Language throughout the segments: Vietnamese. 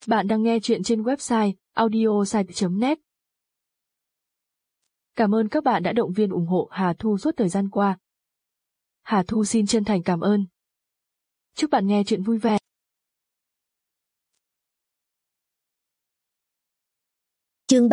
Bạn đang nghe chuyện trên website audiosite.net. Cảm ơn các bạn đã động viên ủng hộ Hà Thu suốt thời gian qua. Hà Thu xin chân thành cảm ơn. Chúc bạn nghe chuyện vui vẻ. Chương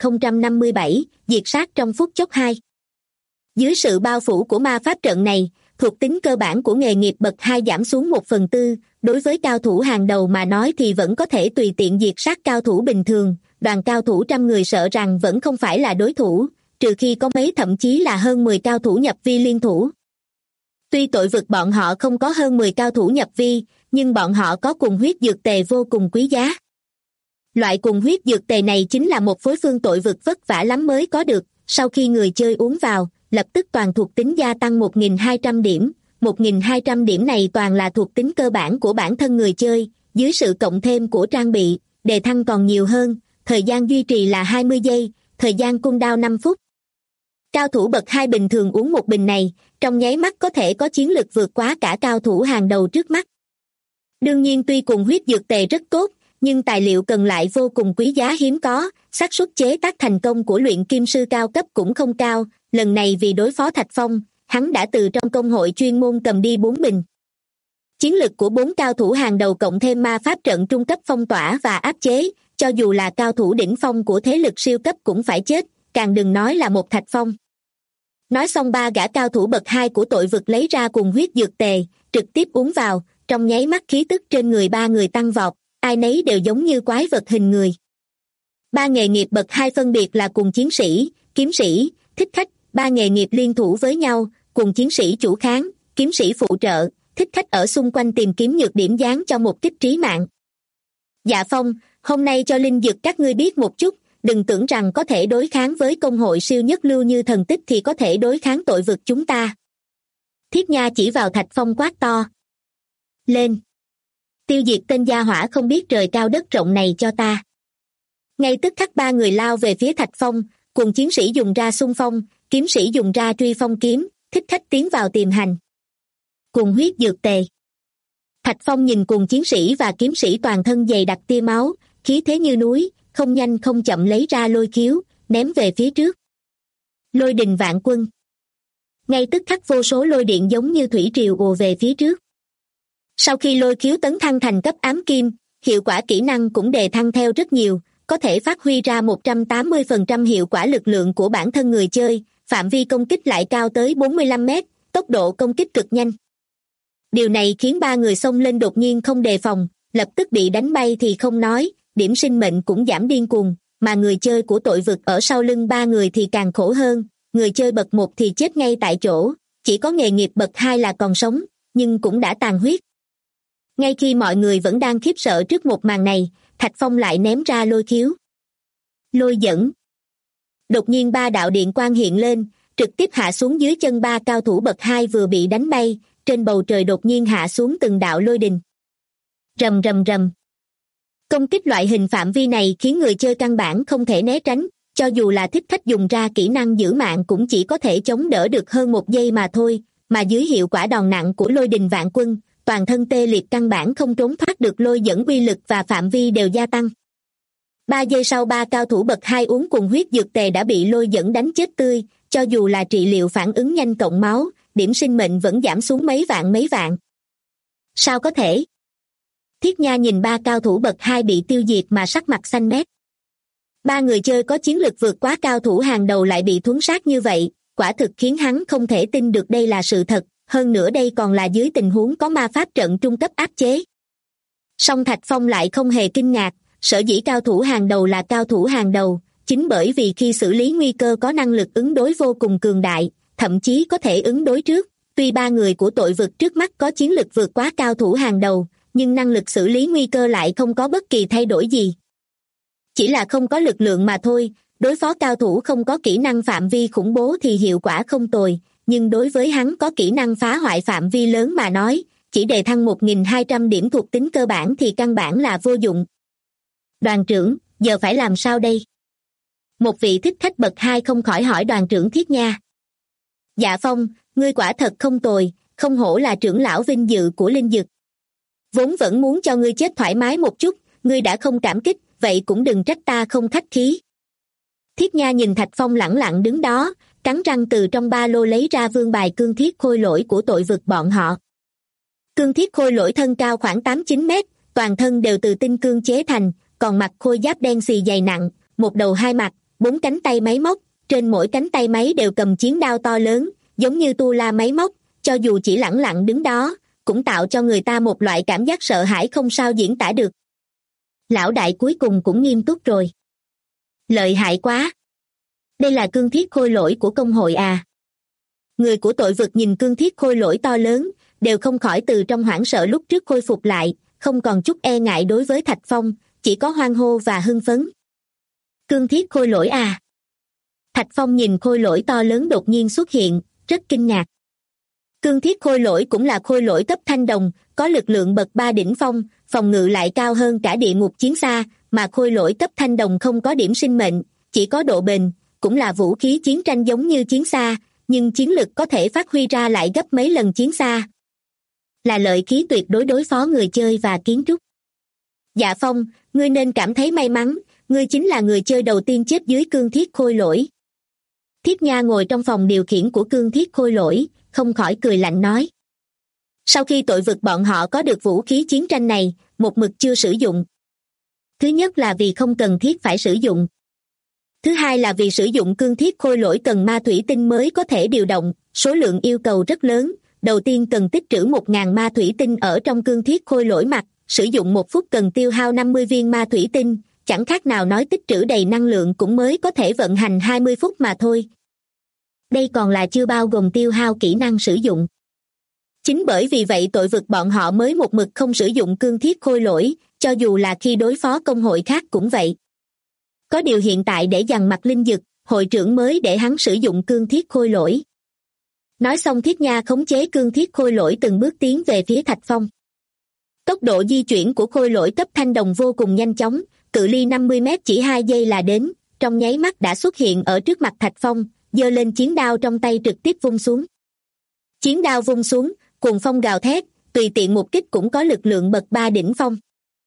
3057, diệt sát trong phút chốc 2. Dưới sự bao phủ của ma pháp trận này, thuộc tính cơ bản của nghề nghiệp bậc 2 giảm xuống 1/4, đối với cao thủ hàng đầu mà nói thì vẫn có thể tùy tiện diệt sát cao thủ bình thường, đoàn cao thủ trăm người sợ rằng vẫn không phải là đối thủ, trừ khi có mấy thậm chí là hơn 10 cao thủ nhập vi liên thủ. Tuy tội vực bọn họ không có hơn 10 cao thủ nhập vi, nhưng bọn họ có cùng huyết dược tề vô cùng quý giá. Loại cùng huyết dược tề này chính là một phối phương tội vực vất vả lắm mới có được, sau khi người chơi uống vào, lập tức toàn thuộc tính gia tăng 1.200 điểm. 1.200 điểm này toàn là thuộc tính cơ bản của bản thân người chơi, dưới sự cộng thêm của trang bị, đề thăng còn nhiều hơn, thời gian duy trì là 20 giây, thời gian cooldown 5 phút. Cao thủ bậc 2 bình thường uống một bình này, trong nháy mắt có thể có chiến lực vượt quá cả cao thủ hàng đầu trước mắt. Đương nhiên tuy cùng huyết dược tề rất tốt, nhưng tài liệu cần lại vô cùng quý giá hiếm có, xác suất chế tác thành công của luyện kim sư cao cấp cũng không cao, lần này vì đối phó Thạch Phong, hắn đã từ trong công hội chuyên môn cầm đi 4 bình. Chiến lực của 4 cao thủ hàng đầu cộng thêm ma pháp trận trung cấp phong tỏa và áp chế, cho dù là cao thủ đỉnh phong của thế lực siêu cấp cũng phải chết, càng đừng nói là một Thạch Phong. Nói xong ba gã cao thủ bậc 2 của tội vực lấy ra cùng huyết dược tề, trực tiếp uống vào, trong nháy mắt khí tức trên người ba người tăng vọt, ai nấy đều giống như quái vật hình người. Ba nghề nghiệp bậc 2 phân biệt là cùng chiến sĩ, kiếm sĩ, thích khách, ba nghề nghiệp liên thủ với nhau, cùng chiến sĩ chủ kháng, kiếm sĩ phụ trợ, thích khách ở xung quanh tìm kiếm nhược điểm dán cho một kích trí mạng. Dạ Phong, hôm nay cho linh dực các ngươi biết một chút, đừng tưởng rằng có thể đối kháng với công hội siêu nhất lưu như thần tích thì có thể đối kháng tội vực chúng ta. Thiết Nha chỉ vào Thạch Phong quát to. Lên! Tiêu diệt tên gia hỏa không biết trời cao đất rộng này cho ta. Ngay tức khắc ba người lao về phía Thạch Phong, cùng chiến sĩ dùng ra xung phong, kiếm sĩ dùng ra truy phong kiếm, thích khách tiến vào tiềm hành. Cùng huyết dược tề. Thạch Phong nhìn cùng chiến sĩ và kiếm sĩ toàn thân dày đặc tia máu, khí thế như núi, không nhanh không chậm lấy ra lôi khiếu, ném về phía trước. Lôi đình vạn quân. Ngay tức khắc vô số lôi điện giống như thủy triều ùa về phía trước. Sau khi lôi khiếu tấn thăng thành cấp ám kim, hiệu quả kỹ năng cũng đề thăng theo rất nhiều, có thể phát huy ra 180% hiệu quả lực lượng của bản thân người chơi, phạm vi công kích lại cao tới 45 mét, tốc độ công kích cực nhanh. Điều này khiến ba người xông lên đột nhiên không đề phòng, lập tức bị đánh bay thì không nói, điểm sinh mệnh cũng giảm điên cuồng, mà người chơi của tội vực ở sau lưng ba người thì càng khổ hơn, người chơi bậc 1 thì chết ngay tại chỗ, chỉ có nghề nghiệp bậc 2 là còn sống, nhưng cũng đã tàn huyết. Ngay khi mọi người vẫn đang khiếp sợ trước một màn này, Thạch Phong lại ném ra lôi khiếu. Lôi dẫn. Đột nhiên ba đạo điện quang hiện lên, trực tiếp hạ xuống dưới chân ba cao thủ bậc 2 vừa bị đánh bay, trên bầu trời đột nhiên hạ xuống từng đạo lôi đình. Rầm rầm rầm. Công kích loại hình phạm vi này khiến người chơi căn bản không thể né tránh, cho dù là thích khách dùng ra kỹ năng giữ mạng cũng chỉ có thể chống đỡ được hơn 1 giây mà thôi, mà dưới hiệu quả đòn nặng của lôi đình vạn quân, toàn thân tê liệt căn bản không trốn thoát được lôi dẫn uy lực và phạm vi đều gia tăng. 3 giây sau ba cao thủ bậc 2 uống cùng huyết dược tề đã bị lôi dẫn đánh chết tươi, cho dù là trị liệu phản ứng nhanh cộng máu, điểm sinh mệnh vẫn giảm xuống mấy vạn. Sao có thể? Thiết Nha nhìn ba cao thủ bậc 2 bị tiêu diệt mà sắc mặt xanh mét. Ba người chơi có chiến lực vượt quá cao thủ hàng đầu lại bị thuấn sát như vậy, quả thực khiến hắn không thể tin được đây là sự thật, hơn nữa đây còn là dưới tình huống có ma pháp trận trung cấp áp chế. Song Thạch Phong lại không hề kinh ngạc, sở dĩ cao thủ hàng đầu là cao thủ hàng đầu, chính bởi vì khi xử lý nguy cơ có năng lực ứng đối vô cùng cường đại, thậm chí có thể ứng đối trước, tuy ba người của tội vực trước mắt có chiến lực vượt quá cao thủ hàng đầu, nhưng năng lực xử lý nguy cơ lại không có bất kỳ thay đổi gì. Chỉ là không có lực lượng mà thôi, đối phó cao thủ không có kỹ năng phạm vi khủng bố thì hiệu quả không tồi, nhưng đối với hắn có kỹ năng phá hoại phạm vi lớn mà nói, chỉ đề thăng 1.200 điểm thuộc tính cơ bản thì căn bản là vô dụng. Đoàn trưởng, giờ phải làm sao đây? Một vị thích khách bậc 2 không khỏi hỏi đoàn trưởng Thiết Nha. Dạ Phong, ngươi quả thật không tồi, không hổ là trưởng lão vinh dự của linh dực. Vốn vẫn muốn cho ngươi chết thoải mái một chút, ngươi đã không cảm kích, vậy cũng đừng trách ta không khách khí. Thiết Nha nhìn Thạch Phong lẳng lặng đứng đó, cắn răng từ trong ba lô lấy ra vương bài cương thiết khôi lỗi của tội vực bọn họ. Cương thiết khôi lỗi thân cao khoảng 8-9 mét, toàn thân đều từ tinh cương chế thành, còn mặc khôi giáp đen xì dày nặng, một đầu hai mặt, 4 cánh tay máy móc, trên mỗi cánh tay máy đều cầm chiến đao to lớn, giống như tu la máy móc, cho dù chỉ lẳng lặng đứng đó, cũng tạo cho người ta một loại cảm giác sợ hãi không sao diễn tả được. Lão đại cuối cùng cũng nghiêm túc rồi. Lợi hại quá. Đây là cương thiết khôi lỗi của công hội à? Người của tội vực nhìn cương thiết khôi lỗi to lớn, đều không khỏi từ trong hoảng sợ lúc trước khôi phục lại, không còn chút e ngại đối với Thạch Phong, chỉ có hoan hô và hưng phấn. Cương thiết khôi lỗi à? Thạch Phong nhìn khôi lỗi to lớn đột nhiên xuất hiện, rất kinh ngạc. Cương thiết khôi lỗi cũng là khôi lỗi cấp thanh đồng, có lực lượng bậc 3 đỉnh phong, phòng ngự lại cao hơn cả địa ngục chiến xa, mà khôi lỗi cấp thanh đồng không có điểm sinh mệnh, chỉ có độ bền, cũng là vũ khí chiến tranh giống như chiến xa, nhưng chiến lực có thể phát huy ra lại gấp mấy lần chiến xa. Là lợi khí tuyệt đối đối phó người chơi và kiến trúc. Dạ Phong, ngươi nên cảm thấy may mắn, ngươi chính là người chơi đầu tiên chết dưới cương thiết khôi lỗi. Thiết Nha ngồi trong phòng điều khiển của cương thiết khôi lỗi, không khỏi cười lạnh nói. Sau khi tội vực bọn họ có được vũ khí chiến tranh này, một mực chưa sử dụng. Thứ nhất là vì không cần thiết phải sử dụng. Thứ hai là vì sử dụng cương thiết khôi lỗi cần ma thủy tinh mới có thể điều động, số lượng yêu cầu rất lớn. Đầu tiên cần tích trữ 1.000 ma thủy tinh ở trong cương thiết khôi lỗi mặt, sử dụng 1 phút cần tiêu hao 50 viên ma thủy tinh, chẳng khác nào nói tích trữ đầy năng lượng cũng mới có thể vận hành 20 phút mà thôi. Đây còn là chưa bao gồm tiêu hao kỹ năng sử dụng. Chính bởi vì vậy tội vực bọn họ mới một mực không sử dụng cương thiết khôi lỗi, cho dù là khi đối phó công hội khác cũng vậy. Có điều hiện tại để dằn mặt linh dực, hội trưởng mới để hắn sử dụng cương thiết khôi lỗi. Nói xong Thiết Nha khống chế cương thiết khôi lỗi từng bước tiến về phía Thạch Phong. Tốc độ di chuyển của khôi lỗi cấp thanh đồng vô cùng nhanh chóng, cự ly 50 mét chỉ 2 giây là đến, trong nháy mắt đã xuất hiện ở trước mặt Thạch Phong, giơ lên chiến đao trong tay trực tiếp vung xuống. Chiến đao vung xuống, cuồng phong gào thét, tùy tiện một kích cũng có lực lượng bậc 3 đỉnh phong.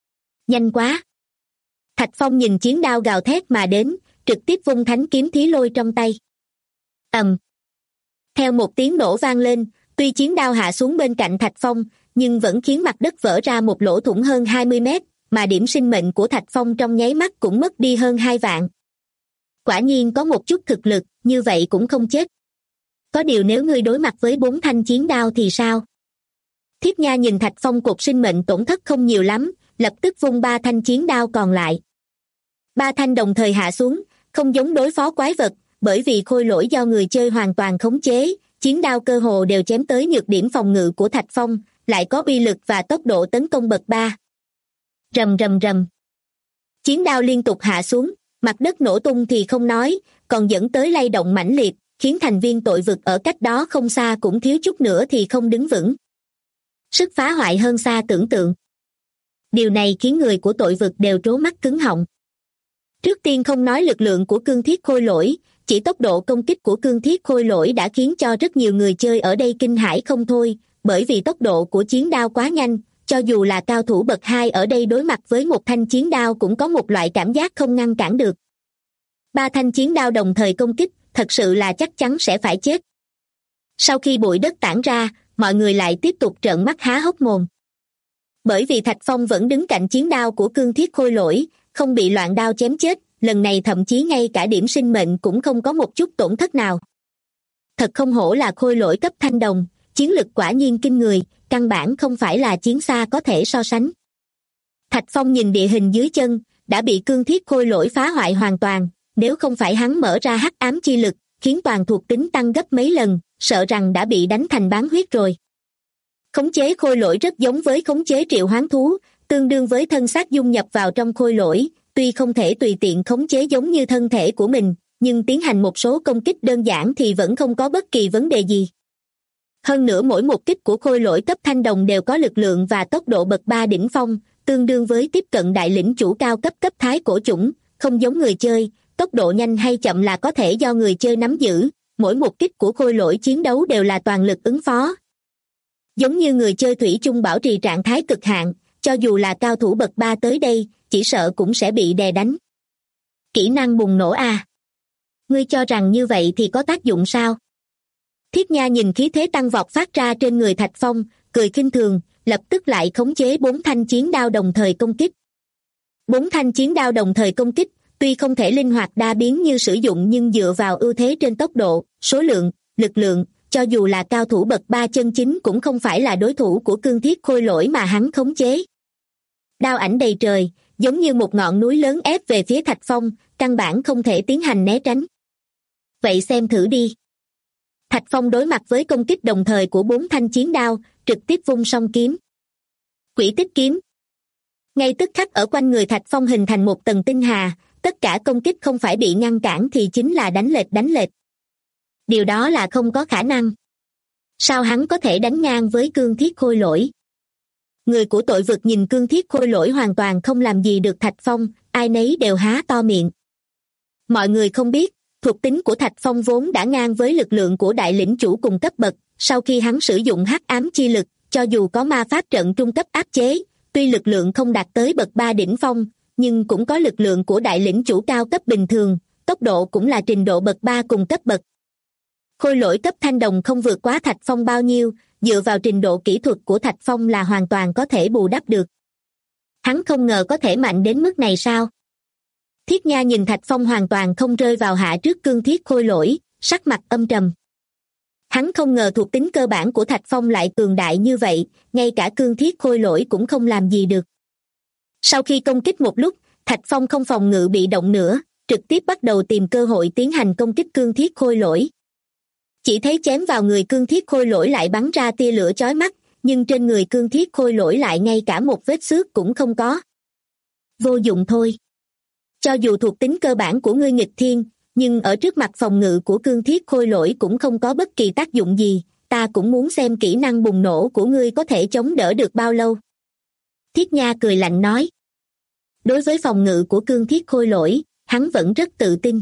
Nhanh quá! Thạch Phong nhìn chiến đao gào thét mà đến, trực tiếp vung thánh kiếm thí lôi trong tay. Theo một tiếng nổ vang lên, tuy chiến đao hạ xuống bên cạnh Thạch Phong, nhưng vẫn khiến mặt đất vỡ ra một lỗ thủng hơn 20 mét, mà điểm sinh mệnh của Thạch Phong trong nháy mắt cũng mất đi hơn 2 vạn. Quả nhiên có một chút thực lực, như vậy cũng không chết. Có điều nếu ngươi đối mặt với 4 thanh chiến đao thì sao? Thiết Nha nhìn Thạch Phong cột sinh mệnh tổn thất không nhiều lắm, lập tức vung 3 thanh chiến đao còn lại. 3 thanh đồng thời hạ xuống, không giống đối phó quái vật, bởi vì khôi lỗi do người chơi hoàn toàn khống chế, chiến đao cơ hồ đều chém tới nhược điểm phòng ngự của Thạch Phong, lại có uy lực và tốc độ tấn công bậc 3. Rầm rầm rầm. Chiến đao liên tục hạ xuống, mặt đất nổ tung thì không nói, còn dẫn tới lay động mãnh liệt, khiến thành viên tội vực ở cách đó không xa cũng thiếu chút nữa thì không đứng vững. Sức phá hoại hơn xa tưởng tượng. Điều này khiến người của tội vực đều trố mắt cứng họng. Trước tiên không nói lực lượng của cương thiết khôi lỗi, chỉ tốc độ công kích của cương thiết khôi lỗi đã khiến cho rất nhiều người chơi ở đây kinh hãi không thôi, bởi vì tốc độ của chiến đao quá nhanh, cho dù là cao thủ bậc 2 ở đây đối mặt với một thanh chiến đao cũng có một loại cảm giác không ngăn cản được. 3 thanh chiến đao đồng thời công kích, thật sự là chắc chắn sẽ phải chết. Sau khi bụi đất tản ra, mọi người lại tiếp tục trợn mắt há hốc mồm. Bởi vì Thạch Phong vẫn đứng cạnh chiến đao của cương thiết khôi lỗi, không bị loạn đao chém chết, lần này thậm chí ngay cả điểm sinh mệnh cũng không có một chút tổn thất nào. Thật không hổ là khôi lỗi cấp thanh đồng, chiến lực quả nhiên kinh người, căn bản không phải là chiến xa có thể so sánh. Thạch Phong nhìn địa hình dưới chân, đã bị cương thiết khôi lỗi phá hoại hoàn toàn, nếu không phải hắn mở ra hắc ám chi lực, khiến toàn thuộc tính tăng gấp mấy lần, sợ rằng đã bị đánh thành bán huyết rồi. Khống chế khôi lỗi rất giống với khống chế triệu hoán thú, tương đương với thân xác dung nhập vào trong khôi lỗi, tuy không thể tùy tiện khống chế giống như thân thể của mình, nhưng tiến hành một số công kích đơn giản thì vẫn không có bất kỳ vấn đề gì. Hơn nữa mỗi một kích của khôi lỗi cấp thanh đồng đều có lực lượng và tốc độ bậc 3 đỉnh phong, tương đương với tiếp cận đại lĩnh chủ cao cấp cấp thái cổ chủng, không giống người chơi, tốc độ nhanh hay chậm là có thể do người chơi nắm giữ, mỗi một kích của khôi lỗi chiến đấu đều là toàn lực ứng phó. Giống như người chơi thủy chung bảo trì trạng thái cực hạn, cho dù là cao thủ bậc 3 tới đây, chỉ sợ cũng sẽ bị đè đánh. Kỹ năng bùng nổ à? Ngươi cho rằng như vậy thì có tác dụng sao? Thiết Nha nhìn khí thế tăng vọt phát ra trên người Thạch Phong, cười khinh thường, lập tức lại khống chế 4 thanh chiến đao đồng thời công kích. 4 thanh chiến đao đồng thời công kích, tuy không thể linh hoạt đa biến như sử dụng nhưng dựa vào ưu thế trên tốc độ, số lượng, lực lượng, cho dù là cao thủ bậc 3 chân chính cũng không phải là đối thủ của cương thiết khôi lỗi mà hắn khống chế. Đao ảnh đầy trời, giống như một ngọn núi lớn ép về phía Thạch Phong, căn bản không thể tiến hành né tránh. Vậy xem thử đi. Thạch Phong đối mặt với công kích đồng thời của 4 thanh chiến đao, trực tiếp vung song kiếm. Quỷ tích kiếm. Ngay tức khắc ở quanh người Thạch Phong hình thành một tầng tinh hà, tất cả công kích không phải bị ngăn cản thì chính là đánh lệch. Điều đó là không có khả năng. Sao hắn có thể đánh ngang với cương thiết khôi lỗi? Người của tội vực nhìn cương thiết khôi lỗi hoàn toàn không làm gì được Thạch Phong, ai nấy đều há to miệng. Mọi người không biết, thuộc tính của Thạch Phong vốn đã ngang với lực lượng của đại lĩnh chủ cùng cấp bậc, sau khi hắn sử dụng hắc ám chi lực, cho dù có ma pháp trận trung cấp áp chế, tuy lực lượng không đạt tới bậc 3 đỉnh phong, nhưng cũng có lực lượng của đại lĩnh chủ cao cấp bình thường, tốc độ cũng là trình độ bậc 3 cùng cấp bậc. Khôi lỗi cấp thanh đồng không vượt quá Thạch Phong bao nhiêu, dựa vào trình độ kỹ thuật của Thạch Phong là hoàn toàn có thể bù đắp được. Hắn không ngờ có thể mạnh đến mức này sao? Thiết Nha nhìn Thạch Phong hoàn toàn không rơi vào hạ trước cương thiết khôi lỗi, sắc mặt âm trầm. Hắn không ngờ thuộc tính cơ bản của Thạch Phong lại cường đại như vậy, ngay cả cương thiết khôi lỗi cũng không làm gì được. Sau khi công kích một lúc, Thạch Phong không phòng ngự bị động nữa, trực tiếp bắt đầu tìm cơ hội tiến hành công kích cương thiết khôi lỗi. Chỉ thấy chém vào người cương thiết khôi lỗi lại bắn ra tia lửa chói mắt, nhưng trên người cương thiết khôi lỗi lại ngay cả một vết xước cũng không có. Vô dụng thôi. Cho dù thuộc tính cơ bản của ngươi nghịch thiên, nhưng ở trước mặt phòng ngự của cương thiết khôi lỗi cũng không có bất kỳ tác dụng gì, ta cũng muốn xem kỹ năng bùng nổ của ngươi có thể chống đỡ được bao lâu. Thiết Nha cười lạnh nói. Đối với phòng ngự của cương thiết khôi lỗi, hắn vẫn rất tự tin.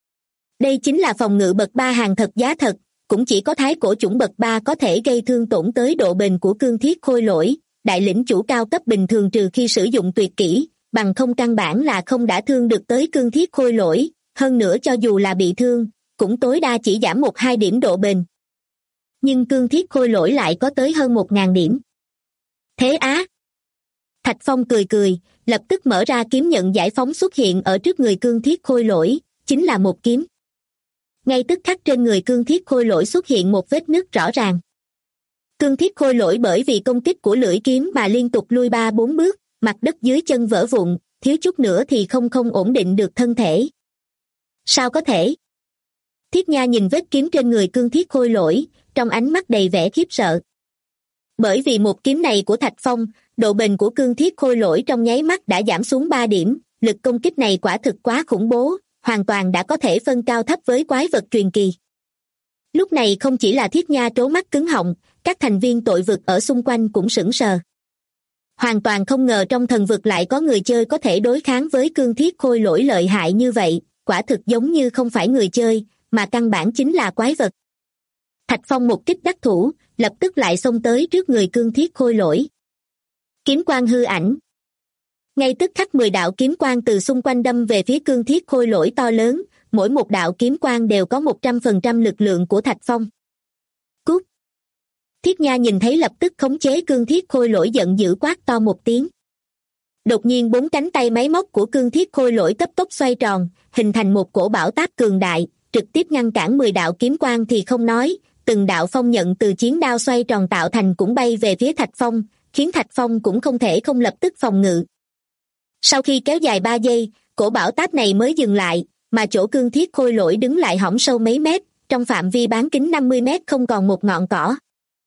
Đây chính là phòng ngự bậc 3 hàng thật giá thật, cũng chỉ có thái cổ chủng bậc 3 có thể gây thương tổn tới độ bền của cương thiết khôi lỗi, đại lĩnh chủ cao cấp bình thường trừ khi sử dụng tuyệt kỹ, bằng không căn bản là không đã thương được tới cương thiết khôi lỗi, hơn nữa cho dù là bị thương, cũng tối đa chỉ giảm 1-2 điểm độ bền. Nhưng cương thiết khôi lỗi lại có tới hơn 1.000 điểm. Thế á? Thạch Phong cười, lập tức mở ra kiếm nhận giải phóng xuất hiện ở trước người cương thiết khôi lỗi, chính là một kiếm. Ngay tức khắc trên người cương thiết khôi lỗi xuất hiện một vết nứt rõ ràng. Cương thiết khôi lỗi bởi vì công kích của lưỡi kiếm mà liên tục lui 3-4 bước, mặt đất dưới chân vỡ vụn, thiếu chút nữa thì không ổn định được thân thể. Sao có thể? Thiết Nha nhìn vết kiếm trên người cương thiết khôi lỗi, trong ánh mắt đầy vẻ khiếp sợ. Bởi vì một kiếm này của Thạch Phong, độ bền của cương thiết khôi lỗi trong nháy mắt đã giảm xuống 3 điểm, lực công kích này quả thực quá khủng bố, hoàn toàn đã có thể phân cao thấp với quái vật truyền kỳ. Lúc này không chỉ là Thiết Nha trố mắt cứng họng, các thành viên tội vực ở xung quanh cũng sững sờ. Hoàn toàn không ngờ trong thần vực lại có người chơi có thể đối kháng với cương thiết khôi lỗi lợi hại như vậy, quả thực giống như không phải người chơi, mà căn bản chính là quái vật. Thạch Phong một kích đắc thủ, lập tức lại xông tới trước người cương thiết khôi lỗi. Kiếm quang hư ảnh. Ngay tức khắc 10 đạo kiếm quang từ xung quanh đâm về phía cương thiết khôi lỗi to lớn, mỗi một đạo kiếm quang đều có 100% lực lượng của Thạch Phong. Cút! Thiết Nha nhìn thấy lập tức khống chế cương thiết khôi lỗi giận dữ quát to một tiếng. Đột nhiên 4 cánh tay máy móc của cương thiết khôi lỗi cấp tốc xoay tròn, hình thành một cổ bão táp cường đại, trực tiếp ngăn cản 10 đạo kiếm quang thì không nói, từng đạo phong nhận từ chiến đao xoay tròn tạo thành cũng bay về phía Thạch Phong, khiến Thạch Phong cũng không thể không lập tức phòng ngự. Sau khi kéo dài 3 giây, cổ bão táp này mới dừng lại, mà chỗ cương thiết khôi lỗi đứng lại hõm sâu mấy mét, trong phạm vi bán kính 50 mét không còn một ngọn cỏ.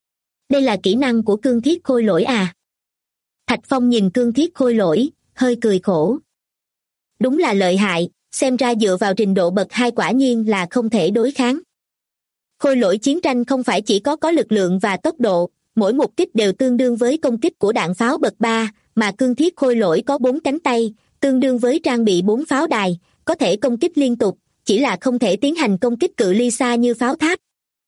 Đây là kỹ năng của cương thiết khôi lỗi à? Thạch Phong nhìn cương thiết khôi lỗi, hơi cười khổ. Đúng là lợi hại, xem ra dựa vào trình độ bậc 2 quả nhiên là không thể đối kháng. Khôi lỗi chiến tranh không phải chỉ có lực lượng và tốc độ, mỗi một kích đều tương đương với công kích của đạn pháo bậc 3, mà cương thiết khôi lỗi có 4 cánh tay, tương đương với trang bị 4 pháo đài, có thể công kích liên tục, chỉ là không thể tiến hành công kích cự ly xa như pháo tháp.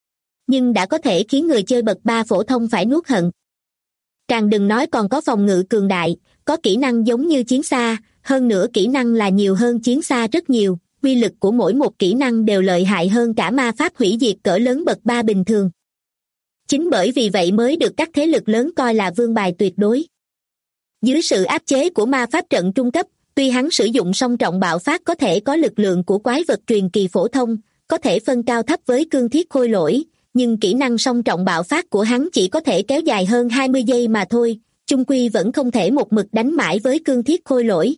Nhưng đã có thể khiến người chơi bậc 3 phổ thông phải nuốt hận. Càng đừng nói còn có phòng ngự cường đại, có kỹ năng giống như chiến xa, hơn nữa kỹ năng là nhiều hơn chiến xa rất nhiều, uy lực của mỗi một kỹ năng đều lợi hại hơn cả ma pháp hủy diệt cỡ lớn bậc 3 bình thường. Chính bởi vì vậy mới được các thế lực lớn coi là vương bài tuyệt đối. Dưới sự áp chế của ma pháp trận trung cấp, tuy hắn sử dụng song trọng bạo phát có thể có lực lượng của quái vật truyền kỳ phổ thông, có thể phân cao thấp với cương thiết khôi lỗi, nhưng kỹ năng song trọng bạo phát của hắn chỉ có thể kéo dài hơn 20 giây mà thôi, chung quy vẫn không thể một mực đánh mãi với cương thiết khôi lỗi.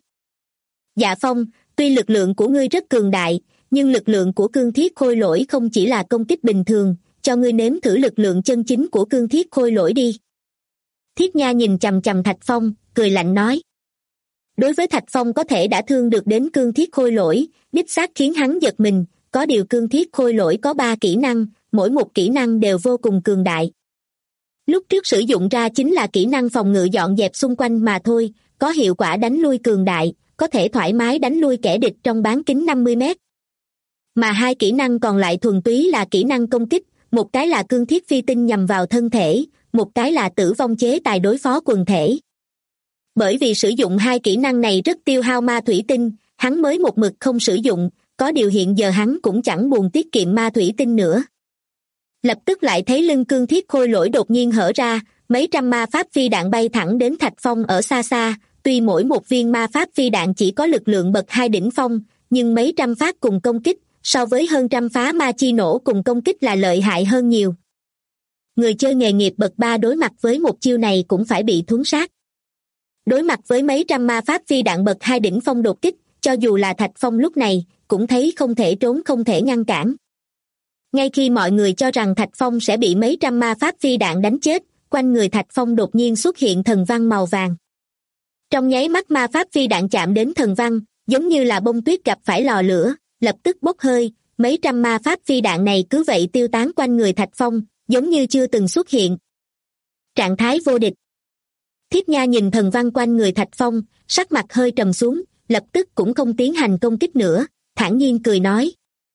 Dạ Phong, tuy lực lượng của ngươi rất cường đại, nhưng lực lượng của cương thiết khôi lỗi không chỉ là công kích bình thường, cho ngươi nếm thử lực lượng chân chính của cương thiết khôi lỗi đi. Thiết Nha nhìn chằm chằm Thạch Phong, cười lạnh nói. Đối với Thạch Phong có thể đã thương được đến cương thiết khôi lỗi, đích xác khiến hắn giật mình, có điều cương thiết khôi lỗi có 3 kỹ năng, mỗi một kỹ năng đều vô cùng cường đại. Lúc trước sử dụng ra chính là kỹ năng phòng ngự dọn dẹp xung quanh mà thôi, có hiệu quả đánh lui cường đại, có thể thoải mái đánh lui kẻ địch trong bán kính 50 mét. Mà 2 kỹ năng còn lại thuần túy là kỹ năng công kích, một cái là cương thiết phi tinh nhằm vào thân thể, một cái là tử vong chế tài đối phó quần thể. Bởi vì sử dụng 2 kỹ năng này rất tiêu hao ma thủy tinh, hắn mới một mực không sử dụng, có điều hiện giờ hắn cũng chẳng buồn tiết kiệm ma thủy tinh nữa. Lập tức lại thấy lưng cương thiết khôi lỗi đột nhiên hở ra, mấy trăm ma pháp phi đạn bay thẳng đến Thạch Phong ở xa xa, tuy mỗi một viên ma pháp phi đạn chỉ có lực lượng bậc 2 đỉnh phong, nhưng mấy trăm phát cùng công kích, so với hơn trăm phá ma chi nổ cùng công kích là lợi hại hơn nhiều. Người chơi nghề nghiệp bậc 3 đối mặt với một chiêu này cũng phải bị thuấn sát. Đối mặt với mấy trăm ma pháp phi đạn bậc 2 đỉnh phong đột kích, cho dù là Thạch Phong lúc này, cũng thấy không thể trốn không thể ngăn cản. Ngay khi mọi người cho rằng Thạch Phong sẽ bị mấy trăm ma pháp phi đạn đánh chết, quanh người Thạch Phong đột nhiên xuất hiện thần văn màu vàng. Trong nháy mắt ma pháp phi đạn chạm đến thần văn, giống như là bông tuyết gặp phải lò lửa, lập tức bốc hơi, mấy trăm ma pháp phi đạn này cứ vậy tiêu tán quanh người Thạch Phong, giống như chưa từng xuất hiện. Trạng thái vô địch. Thiết Nha nhìn thần văn quanh người Thạch Phong, sắc mặt hơi trầm xuống, lập tức cũng không tiến hành công kích nữa, thản nhiên cười nói.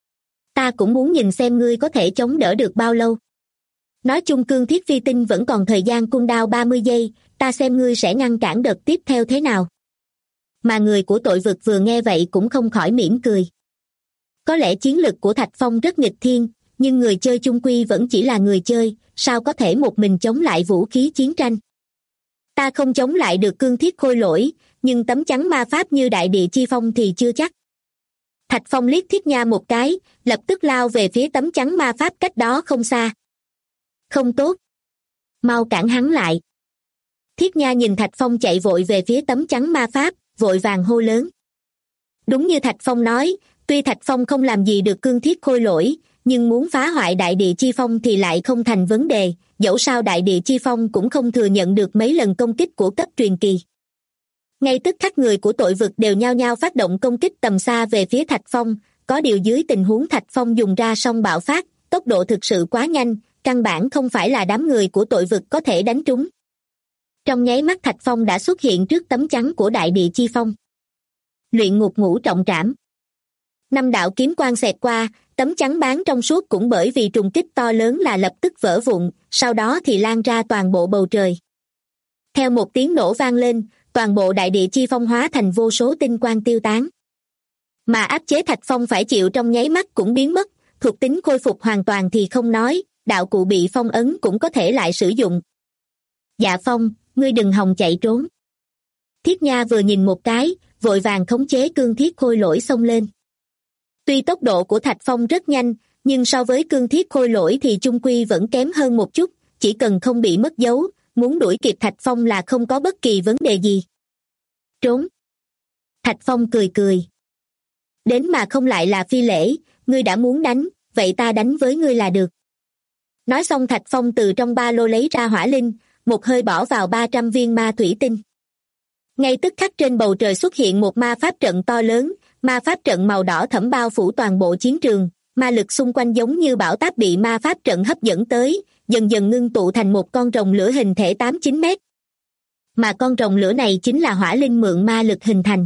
Ta cũng muốn nhìn xem ngươi có thể chống đỡ được bao lâu. Nói chung cương thiết phi tinh vẫn còn thời gian cooldown 30 giây, ta xem ngươi sẽ ngăn cản đợt tiếp theo thế nào. Mà người của tội vực vừa nghe vậy cũng không khỏi mỉm cười. Có lẽ chiến lực của Thạch Phong rất nghịch thiên, nhưng người chơi chung quy vẫn chỉ là người chơi, sao có thể một mình chống lại vũ khí chiến tranh. Ta không chống lại được cương thiết khôi lỗi, nhưng tấm chắn ma pháp như đại địa chi phong thì chưa chắc. Thạch Phong liếc Thiết Nha một cái, lập tức lao về phía tấm chắn ma pháp cách đó không xa. Không tốt. Mau cản hắn lại. Thiết Nha nhìn Thạch Phong chạy vội về phía tấm chắn ma pháp, vội vàng hô lớn. Đúng như Thạch Phong nói, tuy Thạch Phong không làm gì được cương thiết khôi lỗi, nhưng muốn phá hoại đại địa chi phong thì lại không thành vấn đề, dẫu sao đại địa chi phong cũng không thừa nhận được mấy lần công kích của cấp truyền kỳ. Ngay tức khắc người của tội vực đều nhao nhao phát động công kích tầm xa về phía Thạch Phong, có điều dưới tình huống Thạch Phong dùng ra song bạo phát, tốc độ thực sự quá nhanh, căn bản không phải là đám người của tội vực có thể đánh trúng. Trong nháy mắt Thạch Phong đã xuất hiện trước tấm chắn của đại địa chi phong. Luyện ngục ngũ trọng trảm. 5 đạo kiếm quang xẹt qua, tấm chắn bán trong suốt cũng bởi vì trùng kích to lớn là lập tức vỡ vụn, sau đó thì lan ra toàn bộ bầu trời. Theo một tiếng nổ vang lên, toàn bộ đại địa chi phong hóa thành vô số tinh quang tiêu tán. Mà áp chế Thạch Phong phải chịu trong nháy mắt cũng biến mất, thuộc tính khôi phục hoàn toàn thì không nói, đạo cụ bị phong ấn cũng có thể lại sử dụng. Dạ Phong, ngươi đừng hòng chạy trốn. Thiết Nha vừa nhìn một cái, vội vàng khống chế cương thiết khôi lỗi xông lên. Tuy tốc độ của Thạch Phong rất nhanh, nhưng so với cương thiết khôi lỗi thì chung quy vẫn kém hơn một chút, chỉ cần không bị mất dấu, muốn đuổi kịp Thạch Phong là không có bất kỳ vấn đề gì. Trốn. Thạch Phong cười cười. Đến mà không lại là phi lễ, ngươi đã muốn đánh, vậy ta đánh với ngươi là được. Nói xong Thạch Phong từ trong ba lô lấy ra hỏa linh, một hơi bỏ vào 300 viên ma thủy tinh. Ngay tức khắc trên bầu trời xuất hiện một ma pháp trận to lớn, ma pháp trận màu đỏ thẫm bao phủ toàn bộ chiến trường, ma lực xung quanh giống như bão táp bị ma pháp trận hấp dẫn tới, dần dần ngưng tụ thành một con rồng lửa hình thể 8-9 mét. Mà con rồng lửa này chính là hỏa linh mượn ma lực hình thành.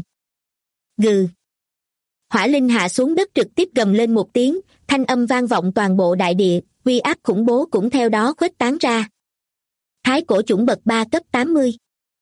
Gừ. Hỏa linh hạ xuống đất trực tiếp gầm lên một tiếng, thanh âm vang vọng toàn bộ đại địa, uy áp khủng bố cũng theo đó khuếch tán ra. Thái cổ chủng bậc 3 cấp 80.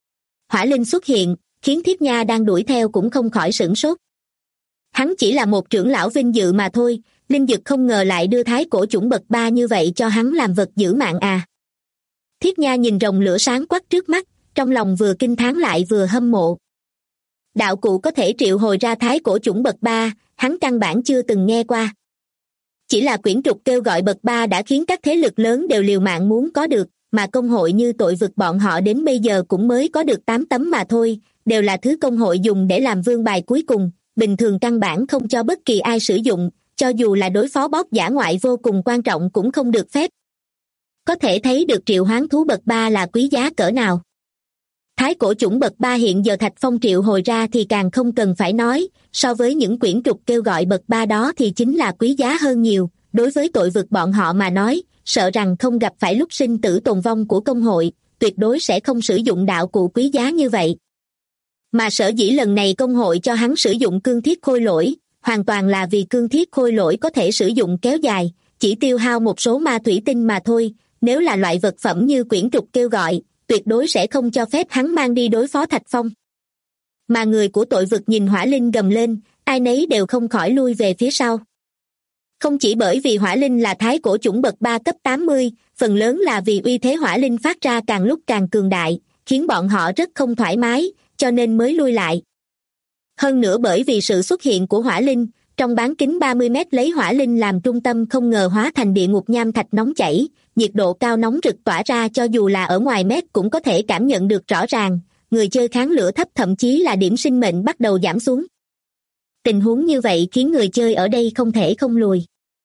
Hỏa Linh xuất hiện, khiến Thiết Nha đang đuổi theo cũng không khỏi sửng sốt. Hắn chỉ là một trưởng lão vinh dự mà thôi, Linh Dực không ngờ lại đưa thái cổ chủng bậc 3 như vậy cho hắn làm vật giữ mạng à. Thiết Nha nhìn rồng lửa sáng quắc trước mắt, trong lòng vừa kinh thán lại vừa hâm mộ. Đạo cụ có thể triệu hồi ra thái cổ chủng bậc 3, hắn căn bản chưa từng nghe qua. Chỉ là quyển trục kêu gọi bậc 3 đã khiến các thế lực lớn đều liều mạng muốn có được, mà công hội như Tội Vực bọn họ đến bây giờ cũng mới có được 8 tấm mà thôi, đều là thứ công hội dùng để làm vương bài cuối cùng, bình thường căn bản không cho bất kỳ ai sử dụng, cho dù là đối phó boss dã ngoại vô cùng quan trọng cũng không được phép. Có thể thấy được triệu hoán thú bậc 3 là quý giá cỡ nào. Thái cổ chủng bậc 3 hiện giờ Thạch Phong triệu hồi ra thì càng không cần phải nói, so với những quyển trục kêu gọi bậc 3 đó thì chính là quý giá hơn nhiều, đối với Tội Vực bọn họ mà nói, sợ rằng không gặp phải lúc sinh tử tồn vong của công hội, tuyệt đối sẽ không sử dụng đạo cụ quý giá như vậy. Mà sở dĩ lần này công hội cho hắn sử dụng cương thiết khôi lỗi, hoàn toàn là vì cương thiết khôi lỗi có thể sử dụng kéo dài, chỉ tiêu hao một số ma thủy tinh mà thôi, nếu là loại vật phẩm như quyển trục kêu gọi, tuyệt đối sẽ không cho phép hắn mang đi đối phó Thạch Phong. Mà người của Tội Vực nhìn Hỏa Linh gầm lên, ai nấy đều không khỏi lui về phía sau. Không chỉ bởi vì Hỏa Linh là thái cổ chủng bậc 3 cấp 80, phần lớn là vì uy thế Hỏa Linh phát ra càng lúc càng cường đại, khiến bọn họ rất không thoải mái, cho nên mới lui lại. Hơn nữa bởi vì sự xuất hiện của Hỏa Linh, trong bán kính 30 mét lấy Hỏa Linh làm trung tâm không ngờ hóa thành địa ngục nham thạch nóng chảy, nhiệt độ cao nóng rực tỏa ra cho dù là ở ngoài mét cũng có thể cảm nhận được rõ ràng, người chơi kháng lửa thấp thậm chí là điểm sinh mệnh bắt đầu giảm xuống. Tình huống như vậy khiến người chơi ở đây không thể không lùi.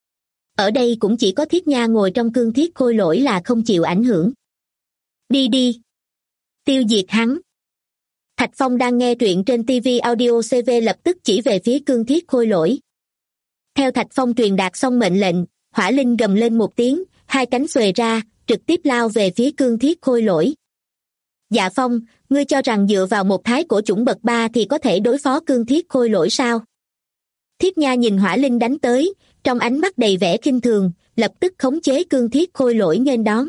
Ở đây cũng chỉ có Thiết Nha ngồi trong cương thiết khôi lỗi là không chịu ảnh hưởng. Đi đi! Tiêu diệt hắn! Thạch Phong đang nghe truyện trên TV Audio CV lập tức chỉ về phía cương thiết khôi lỗi. Theo Thạch Phong truyền đạt xong mệnh lệnh, Hỏa Linh gầm lên một tiếng, hai cánh xuề ra, trực tiếp lao về phía cương thiết khôi lỗi. Dạ Phong, ngươi cho rằng dựa vào một thái cổ chủng bậc 3 thì có thể đối phó cương thiết khôi lỗi sao? Thiết Nha nhìn Hỏa Linh đánh tới, trong ánh mắt đầy vẻ khinh thường, lập tức khống chế cương thiết khôi lỗi nghênh đón.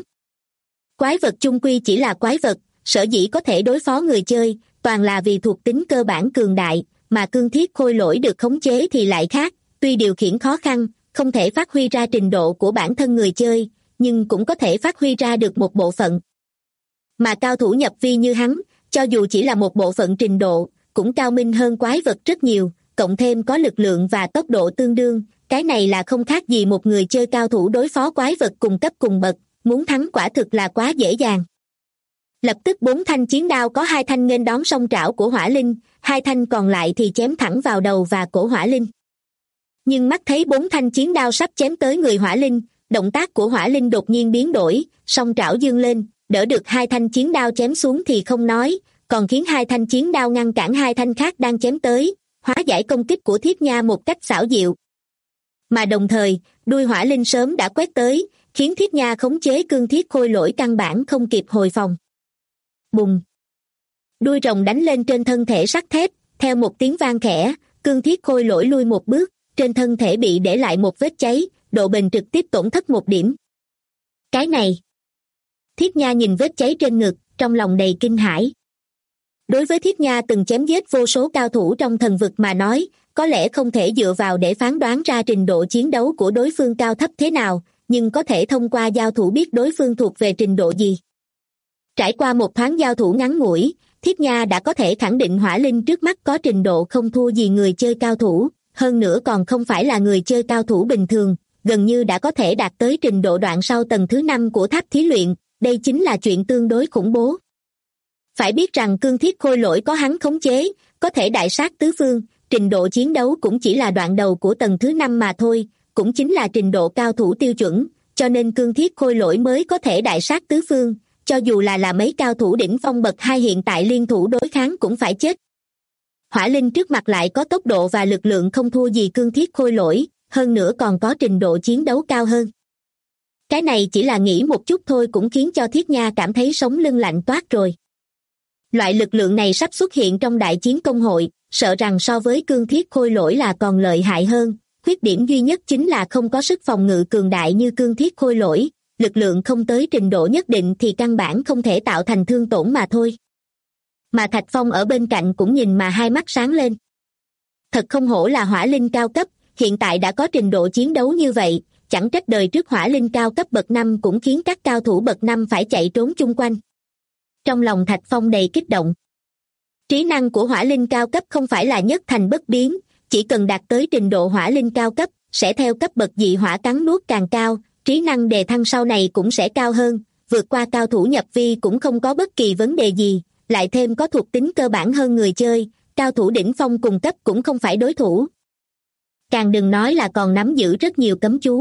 Quái vật chung quy chỉ là quái vật, sở dĩ có thể đối phó người chơi, toàn là vì thuộc tính cơ bản cường đại, mà cương thiết khôi lỗi được khống chế thì lại khác, tuy điều khiển khó khăn, không thể phát huy ra trình độ của bản thân người chơi, nhưng cũng có thể phát huy ra được một bộ phận. Mà cao thủ nhập vi như hắn, cho dù chỉ là một bộ phận trình độ, cũng cao minh hơn quái vật rất nhiều, cộng thêm có lực lượng và tốc độ tương đương, cái này là không khác gì một người chơi cao thủ đối phó quái vật cùng cấp cùng bậc, muốn thắng quả thực là quá dễ dàng. Lập tức 4 thanh chiến đao có 2 thanh nghênh đón song trảo của Hỏa Linh, 2 thanh còn lại thì chém thẳng vào đầu và cổ Hỏa Linh. Nhưng mắt thấy 4 thanh chiến đao sắp chém tới người Hỏa Linh, động tác của Hỏa Linh đột nhiên biến đổi, song trảo dương lên, đỡ được 2 thanh chiến đao chém xuống thì không nói, còn khiến 2 thanh chiến đao ngăn cản 2 thanh khác đang chém tới, hóa giải công kích của Thiết Nha một cách xảo diệu. Mà đồng thời, đuôi Hỏa Linh sớm đã quét tới, khiến Thiết Nha khống chế cương thiết khôi lỗi căn bản không kịp hồi phòng. Bùng! Đuôi rồng đánh lên trên thân thể sắt thép, theo một tiếng vang khẽ, cương thiết khôi lỗi lui một bước, trên thân thể bị để lại một vết cháy, độ bền trực tiếp tổn thất 1 điểm. Cái này! Thiết Nha nhìn vết cháy trên ngực, trong lòng đầy kinh hãi. Đối với Thiết Nha từng chém giết vô số cao thủ trong thần vực mà nói, có lẽ không thể dựa vào để phán đoán ra trình độ chiến đấu của đối phương cao thấp thế nào, nhưng có thể thông qua giao thủ biết đối phương thuộc về trình độ gì. Trải qua một thoáng giao thủ ngắn ngủi, Thiết Nha đã có thể khẳng định Hỏa Linh trước mắt có trình độ không thua gì người chơi cao thủ, hơn nữa còn không phải là người chơi cao thủ bình thường, gần như đã có thể đạt tới trình độ đoạn sau tầng thứ 5 của tháp thí luyện, đây chính là chuyện tương đối khủng bố. Phải biết rằng cương thiết khôi lỗi có hắn khống chế, có thể đại sát tứ phương, trình độ chiến đấu cũng chỉ là đoạn đầu của tầng thứ 5 mà thôi, cũng chính là trình độ cao thủ tiêu chuẩn, cho nên cương thiết khôi lỗi mới có thể đại sát tứ phương, cho dù là mấy cao thủ đỉnh phong bậc 2 hiện tại liên thủ đối kháng cũng phải chết. Hỏa Linh trước mặt lại có tốc độ và lực lượng không thua gì cương thiết khôi lỗi, hơn nữa còn có trình độ chiến đấu cao hơn. Cái này chỉ là nghĩ một chút thôi cũng khiến cho Thiết Nha cảm thấy sống lưng lạnh toát rồi. Loại lực lượng này sắp xuất hiện trong đại chiến công hội, sợ rằng so với cương thiết khôi lỗi là còn lợi hại hơn, khuyết điểm duy nhất chính là không có sức phòng ngự cường đại như cương thiết khôi lỗi, lực lượng không tới trình độ nhất định thì căn bản không thể tạo thành thương tổn mà thôi. Mà Thạch Phong ở bên cạnh cũng nhìn mà hai mắt sáng lên. Thật không hổ là hỏa linh cao cấp, hiện tại đã có trình độ chiến đấu như vậy, chẳng trách đời trước hỏa linh cao cấp bậc 5 cũng khiến các cao thủ bậc 5 phải chạy trốn chung quanh. Trong lòng Thạch Phong đầy kích động. Trí năng của hỏa linh cao cấp không phải là nhất thành bất biến, chỉ cần đạt tới trình độ hỏa linh cao cấp, sẽ theo cấp bậc dị hỏa cắn nuốt càng cao, trí năng đề thăng sau này cũng sẽ cao hơn, vượt qua cao thủ nhập vi cũng không có bất kỳ vấn đề gì, lại thêm có thuộc tính cơ bản hơn người chơi, cao thủ đỉnh phong cùng cấp cũng không phải đối thủ. Càng đừng nói là còn nắm giữ rất nhiều cấm chú.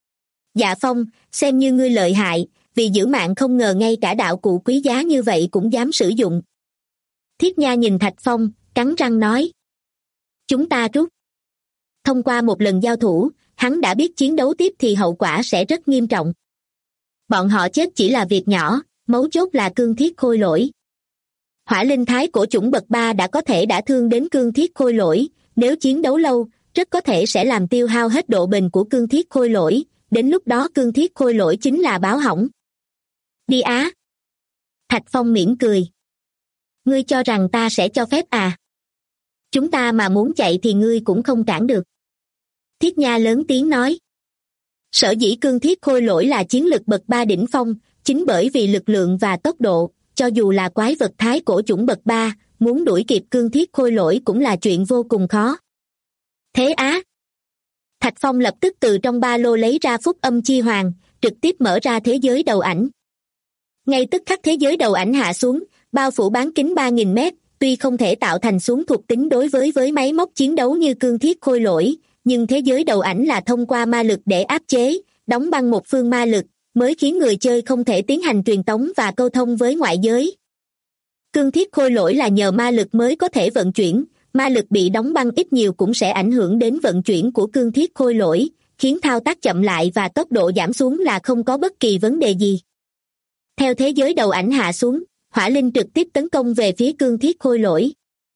Dạ Phong, xem như ngươi lợi hại, vì giữ mạng không ngờ ngay cả đạo cụ quý giá như vậy cũng dám sử dụng. Thiết Nha nhìn Thạch Phong, cắn răng nói. Chúng ta rút. Thông qua một lần giao thủ, hắn đã biết chiến đấu tiếp thì hậu quả sẽ rất nghiêm trọng. Bọn họ chết chỉ là việc nhỏ, mấu chốt là cương thiết khôi lỗi. Hỏa linh thái cổ chủng bậc 3 đã có thể đả thương đến cương thiết khôi lỗi, nếu chiến đấu lâu, rất có thể sẽ làm tiêu hao hết độ bền của cương thiết khôi lỗi, đến lúc đó cương thiết khôi lỗi chính là báo hỏng. Đi á! Thạch Phong mỉm cười. Ngươi cho rằng ta sẽ cho phép à? Chúng ta mà muốn chạy thì ngươi cũng không cản được. Thiết Nha lớn tiếng nói. Sở dĩ cương thiết khôi lỗi là chiến lực bậc 3 đỉnh phong, chính bởi vì lực lượng và tốc độ, cho dù là quái vật thái cổ chủng bậc 3, muốn đuổi kịp cương thiết khôi lỗi cũng là chuyện vô cùng khó. Thế á! Thạch Phong lập tức từ trong ba lô lấy ra phúc âm chi hoàng, trực tiếp mở ra thế giới đầu ảnh. Ngay tức khắc thế giới đầu ảnh hạ xuống, bao phủ bán kính 3.000 mét, tuy không thể tạo thành xuống thuộc tính đối với máy móc chiến đấu như cương thiết khôi lỗi, nhưng thế giới đầu ảnh là thông qua ma lực để áp chế, đóng băng một phương ma lực, mới khiến người chơi không thể tiến hành truyền tống và câu thông với ngoại giới. Cương thiết khôi lỗi là nhờ ma lực mới có thể vận chuyển, ma lực bị đóng băng ít nhiều cũng sẽ ảnh hưởng đến vận chuyển của cương thiết khôi lỗi, khiến thao tác chậm lại và tốc độ giảm xuống là không có bất kỳ vấn đề gì. Theo thế giới đầu ảnh hạ xuống, hỏa linh trực tiếp tấn công về phía cương thiết khôi lỗi.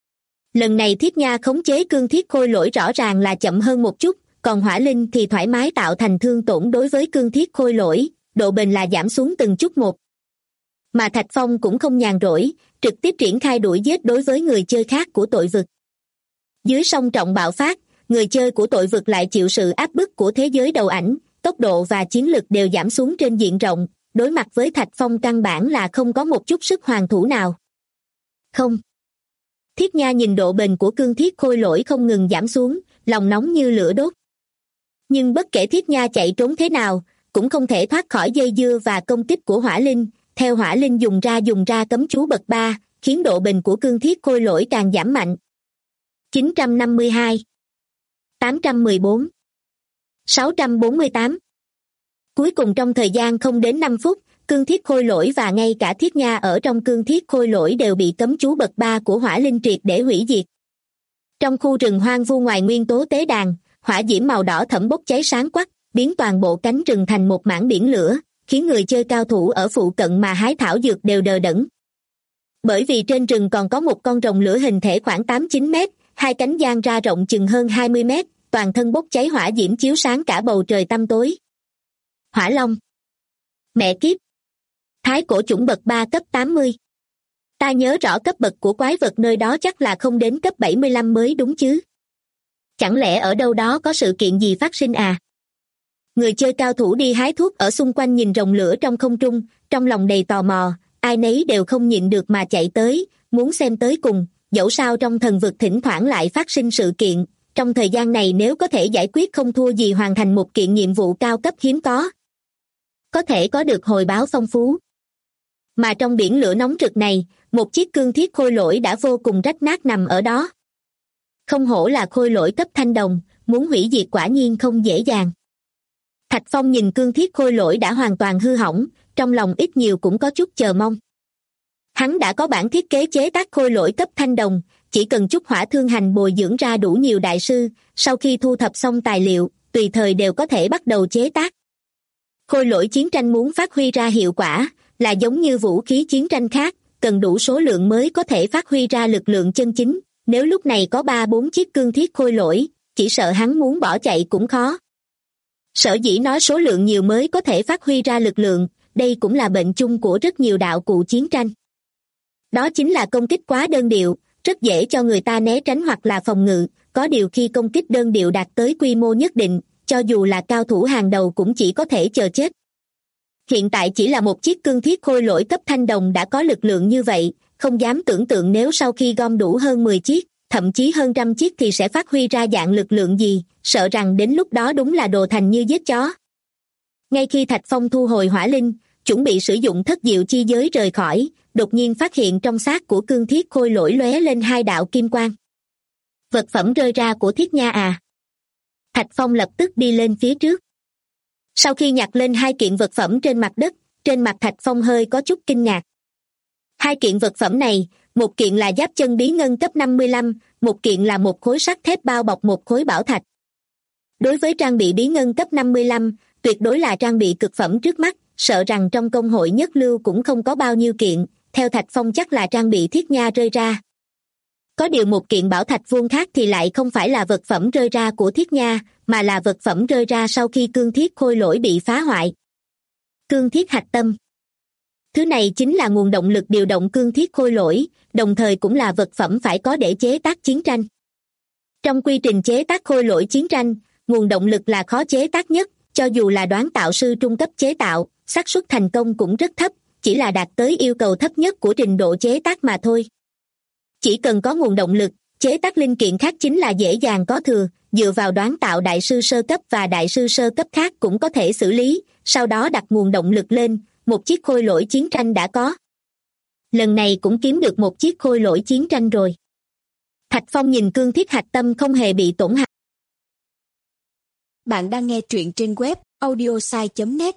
Lần này Thiết Nha khống chế cương thiết khôi lỗi rõ ràng là chậm hơn một chút, còn hỏa linh thì thoải mái tạo thành thương tổn đối với cương thiết khôi lỗi, độ bền là giảm xuống từng chút một. Mà Thạch Phong cũng không nhàn rỗi, trực tiếp triển khai đuổi giết đối với người chơi khác của tội vực. Dưới song trọng bạo phát, người chơi của tội vực lại chịu sự áp bức của thế giới đầu ảnh, tốc độ và chiến lực đều giảm xuống trên diện rộng, đối mặt với Thạch Phong căn bản là không có một chút sức hoàn thủ nào. Không. Thiết Nha nhìn độ bền của cương thiết khôi lỗi không ngừng giảm xuống, lòng nóng như lửa đốt. Nhưng bất kể Thiết Nha chạy trốn thế nào, cũng không thể thoát khỏi dây dưa và công kích của hỏa linh, theo hỏa linh dùng ra cấm chú bậc 3, khiến độ bền của cương thiết khôi lỗi càng giảm mạnh. 952 814 648. Cuối cùng trong thời gian không đến 5 phút, cương thiết khôi lỗi và ngay cả Thiết Nha ở trong cương thiết khôi lỗi đều bị cấm chú bậc 3 của hỏa linh triệt để hủy diệt. Trong khu rừng hoang vu ngoài nguyên tố tế đàn, hỏa diễm màu đỏ thẫm bốc cháy sáng quắc, biến toàn bộ cánh rừng thành một mảng biển lửa, khiến người chơi cao thủ ở phụ cận mà hái thảo dược đều đờ đẫn. Bởi vì trên rừng còn có một con rồng lửa hình thể khoảng 8-9 mét, hai cánh dang ra rộng chừng hơn 20 mét, toàn thân bốc cháy hỏa diễm chiếu sáng cả bầu trời tăm tối. Hỏa Long. Mẹ kiếp. Thái cổ chủng bậc 3 cấp 80. Ta nhớ rõ cấp bậc của quái vật nơi đó chắc là không đến cấp 75 mới đúng chứ. Chẳng lẽ ở đâu đó có sự kiện gì phát sinh à? Người chơi cao thủ đi hái thuốc ở xung quanh nhìn rồng lửa trong không trung, trong lòng đầy tò mò, ai nấy đều không nhịn được mà chạy tới, muốn xem tới cùng, dẫu sao trong thần vực thỉnh thoảng lại phát sinh sự kiện, trong thời gian này nếu có thể giải quyết không thua gì hoàn thành một kiện nhiệm vụ cao cấp hiếm có thể có được hồi báo phong phú. Mà trong biển lửa nóng rực này, một chiếc cương thiết khôi lỗi đã vô cùng rách nát nằm ở đó. Không hổ là khôi lỗi cấp thanh đồng, muốn hủy diệt quả nhiên không dễ dàng. Thạch Phong nhìn cương thiết khôi lỗi đã hoàn toàn hư hỏng, trong lòng ít nhiều cũng có chút chờ mong. Hắn đã có bản thiết kế chế tác khôi lỗi cấp thanh đồng, chỉ cần chút hỏa thương hành bồi dưỡng ra đủ nhiều đại sư, sau khi thu thập xong tài liệu, tùy thời đều có thể bắt đầu chế tác. Khôi lỗi chiến tranh muốn phát huy ra hiệu quả, là giống như vũ khí chiến tranh khác, cần đủ số lượng mới có thể phát huy ra lực lượng chân chính, nếu lúc này có 3-4 chiếc cương thiết khôi lỗi, chỉ sợ hắn muốn bỏ chạy cũng khó. Sở dĩ nói số lượng nhiều mới có thể phát huy ra lực lượng, đây cũng là bệnh chung của rất nhiều đạo cụ chiến tranh. Đó chính là công kích quá đơn điệu, rất dễ cho người ta né tránh hoặc là phòng ngự, có điều khi công kích đơn điệu đạt tới quy mô nhất định, cho dù là cao thủ hàng đầu cũng chỉ có thể chờ chết. Hiện tại chỉ là một chiếc cương thiết khôi lỗi cấp thanh đồng đã có lực lượng như vậy, không dám tưởng tượng nếu sau khi gom đủ hơn 10 chiếc, thậm chí hơn trăm chiếc thì sẽ phát huy ra dạng lực lượng gì, sợ rằng đến lúc đó đúng là đồ thành như giết chó. Ngay khi Thạch Phong thu hồi hỏa linh, chuẩn bị sử dụng thất diệu chi giới rời khỏi, đột nhiên phát hiện trong xác của cương thiết khôi lỗi lóe lên hai đạo kim quang. Vật phẩm rơi ra của Thiết Nha à? Thạch Phong lập tức đi lên phía trước. Sau khi nhặt lên hai kiện vật phẩm trên mặt đất, trên mặt Thạch Phong hơi có chút kinh ngạc. Hai kiện vật phẩm này, một kiện là giáp chân bí ngân cấp 55, một kiện là một khối sắt thép bao bọc một khối bảo thạch. Đối với trang bị bí ngân cấp 55, tuyệt đối là trang bị cực phẩm trước mắt, sợ rằng trong công hội nhất lưu cũng không có bao nhiêu kiện, theo Thạch Phong chắc là trang bị Thiết Nha rơi ra. Có điều một kiện bảo thạch vuông khác thì lại không phải là vật phẩm rơi ra của Thiết Nha, mà là vật phẩm rơi ra sau khi cương thiết khôi lỗi bị phá hoại. Cương thiết hạch tâm. Thứ này chính là nguồn động lực điều động cương thiết khôi lỗi, đồng thời cũng là vật phẩm phải có để chế tác chiến tranh. Trong quy trình chế tác khôi lỗi chiến tranh, nguồn động lực là khó chế tác nhất, cho dù là đoán tạo sư trung cấp chế tạo, xác suất thành công cũng rất thấp, chỉ là đạt tới yêu cầu thấp nhất của trình độ chế tác mà thôi. Chỉ cần có nguồn động lực, chế tác linh kiện khác chính là dễ dàng có thừa, dựa vào đoán tạo đại sư sơ cấp và đại sư sơ cấp khác cũng có thể xử lý, sau đó đặt nguồn động lực lên, một chiếc khôi lỗi chiến tranh đã có. Lần này cũng kiếm được một chiếc khôi lỗi chiến tranh rồi. Thạch Phong nhìn cương thiết hạch tâm không hề bị tổn hại. Bạn đang nghe truyện trên web audiosai.net.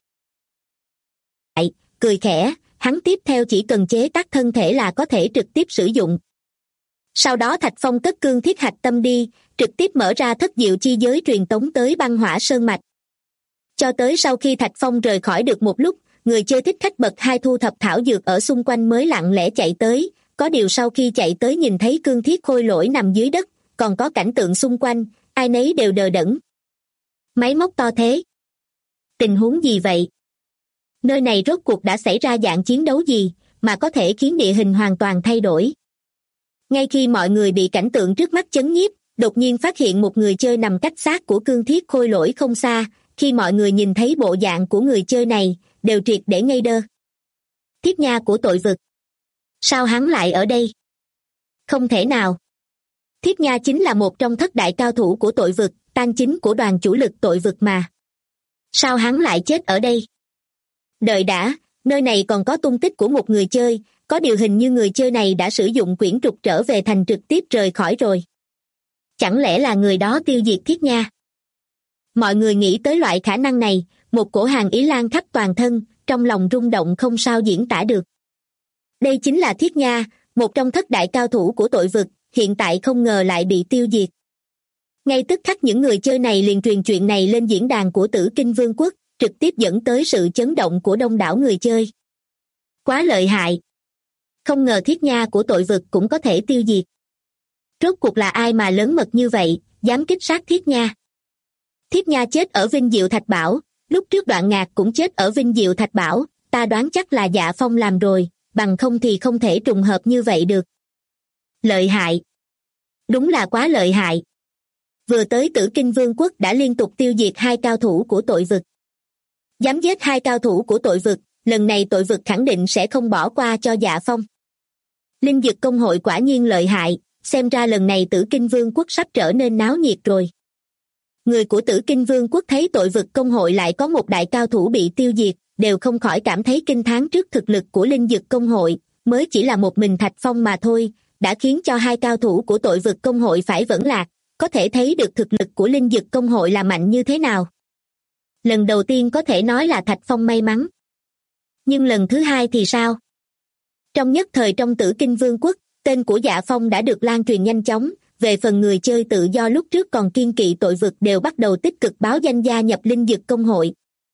Cười khẽ, hắn tiếp theo chỉ cần chế tác thân thể là có thể trực tiếp sử dụng. Sau đó Thạch Phong cất cương thiết hạch tâm đi, trực tiếp mở ra thất diệu chi giới truyền tống tới băng hỏa sơn mạch. Cho tới sau khi Thạch Phong rời khỏi được một lúc, người chơi thích khách bậc 2 thu thập thảo dược ở xung quanh mới lặng lẽ chạy tới, có điều sau khi chạy tới nhìn thấy cương thiết khôi lỗi nằm dưới đất, còn có cảnh tượng xung quanh, ai nấy đều đờ đẫn. Máy móc to thế. Tình huống gì vậy? Nơi này rốt cuộc đã xảy ra dạng chiến đấu gì, mà có thể khiến địa hình hoàn toàn thay đổi? Ngay khi mọi người bị cảnh tượng trước mắt chấn nhiếp, đột nhiên phát hiện một người chơi nằm cách xác của cương thiết khôi lỗi không xa, khi mọi người nhìn thấy bộ dạng của người chơi này, đều triệt để ngây đơ. Thiết Nha của tội vực. Sao hắn lại ở đây? Không thể nào. Thiết Nha chính là một trong thất đại cao thủ của tội vực, tang chính của đoàn chủ lực tội vực mà. Sao hắn lại chết ở đây? Đợi đã, nơi này còn có tung tích của một người chơi, có điều hình như người chơi này đã sử dụng quyển trục trở về thành trực tiếp rời khỏi rồi. Chẳng lẽ là người đó tiêu diệt Thiết Nha? Mọi người nghĩ tới loại khả năng này, một cổ hàn ý lan khắp toàn thân, trong lòng rung động không sao diễn tả được. Đây chính là Thiết Nha, một trong thất đại cao thủ của tội vực, hiện tại không ngờ lại bị tiêu diệt. Ngay tức khắc những người chơi này liền truyền chuyện này lên diễn đàn của Tử Kinh Vương quốc, trực tiếp dẫn tới sự chấn động của đông đảo người chơi. Quá lợi hại! Không ngờ Thiết Nha của tội vực cũng có thể tiêu diệt. Rốt cuộc là ai mà lớn mật như vậy, dám kích sát Thiết Nha? Thiết Nha chết ở Vinh Diệu Thạch Bảo, lúc trước Đoạn Ngạc cũng chết ở Vinh Diệu Thạch Bảo, ta đoán chắc là Dạ Phong làm rồi, bằng không thì không thể trùng hợp như vậy được. Lợi hại! Đúng là quá lợi hại! Vừa tới Tử Kinh Vương quốc đã liên tục tiêu diệt hai cao thủ của tội vực. Dám giết hai cao thủ của tội vực, lần này tội vực khẳng định sẽ không bỏ qua cho Dạ Phong. Linh Dực công hội quả nhiên lợi hại, xem ra lần này Tử Kinh Vương quốc sắp trở nên náo nhiệt rồi. Người của Tử Kinh Vương quốc thấy tội vực công hội lại có một đại cao thủ bị tiêu diệt, đều không khỏi cảm thấy kinh thán trước thực lực của Linh Dực công hội, mới chỉ là một mình Thạch Phong mà thôi, đã khiến cho hai cao thủ của tội vực công hội phải vẫn lạc, có thể thấy được thực lực của Linh Dực công hội là mạnh như thế nào. Lần đầu tiên có thể nói là Thạch Phong may mắn. Nhưng lần thứ hai thì sao? Trong nhất thời trong Tử Kinh Vương quốc, tên của Dạ Phong đã được lan truyền nhanh chóng, về phần người chơi tự do lúc trước còn kiên kỵ tội vực đều bắt đầu tích cực báo danh gia nhập Linh Dực công hội.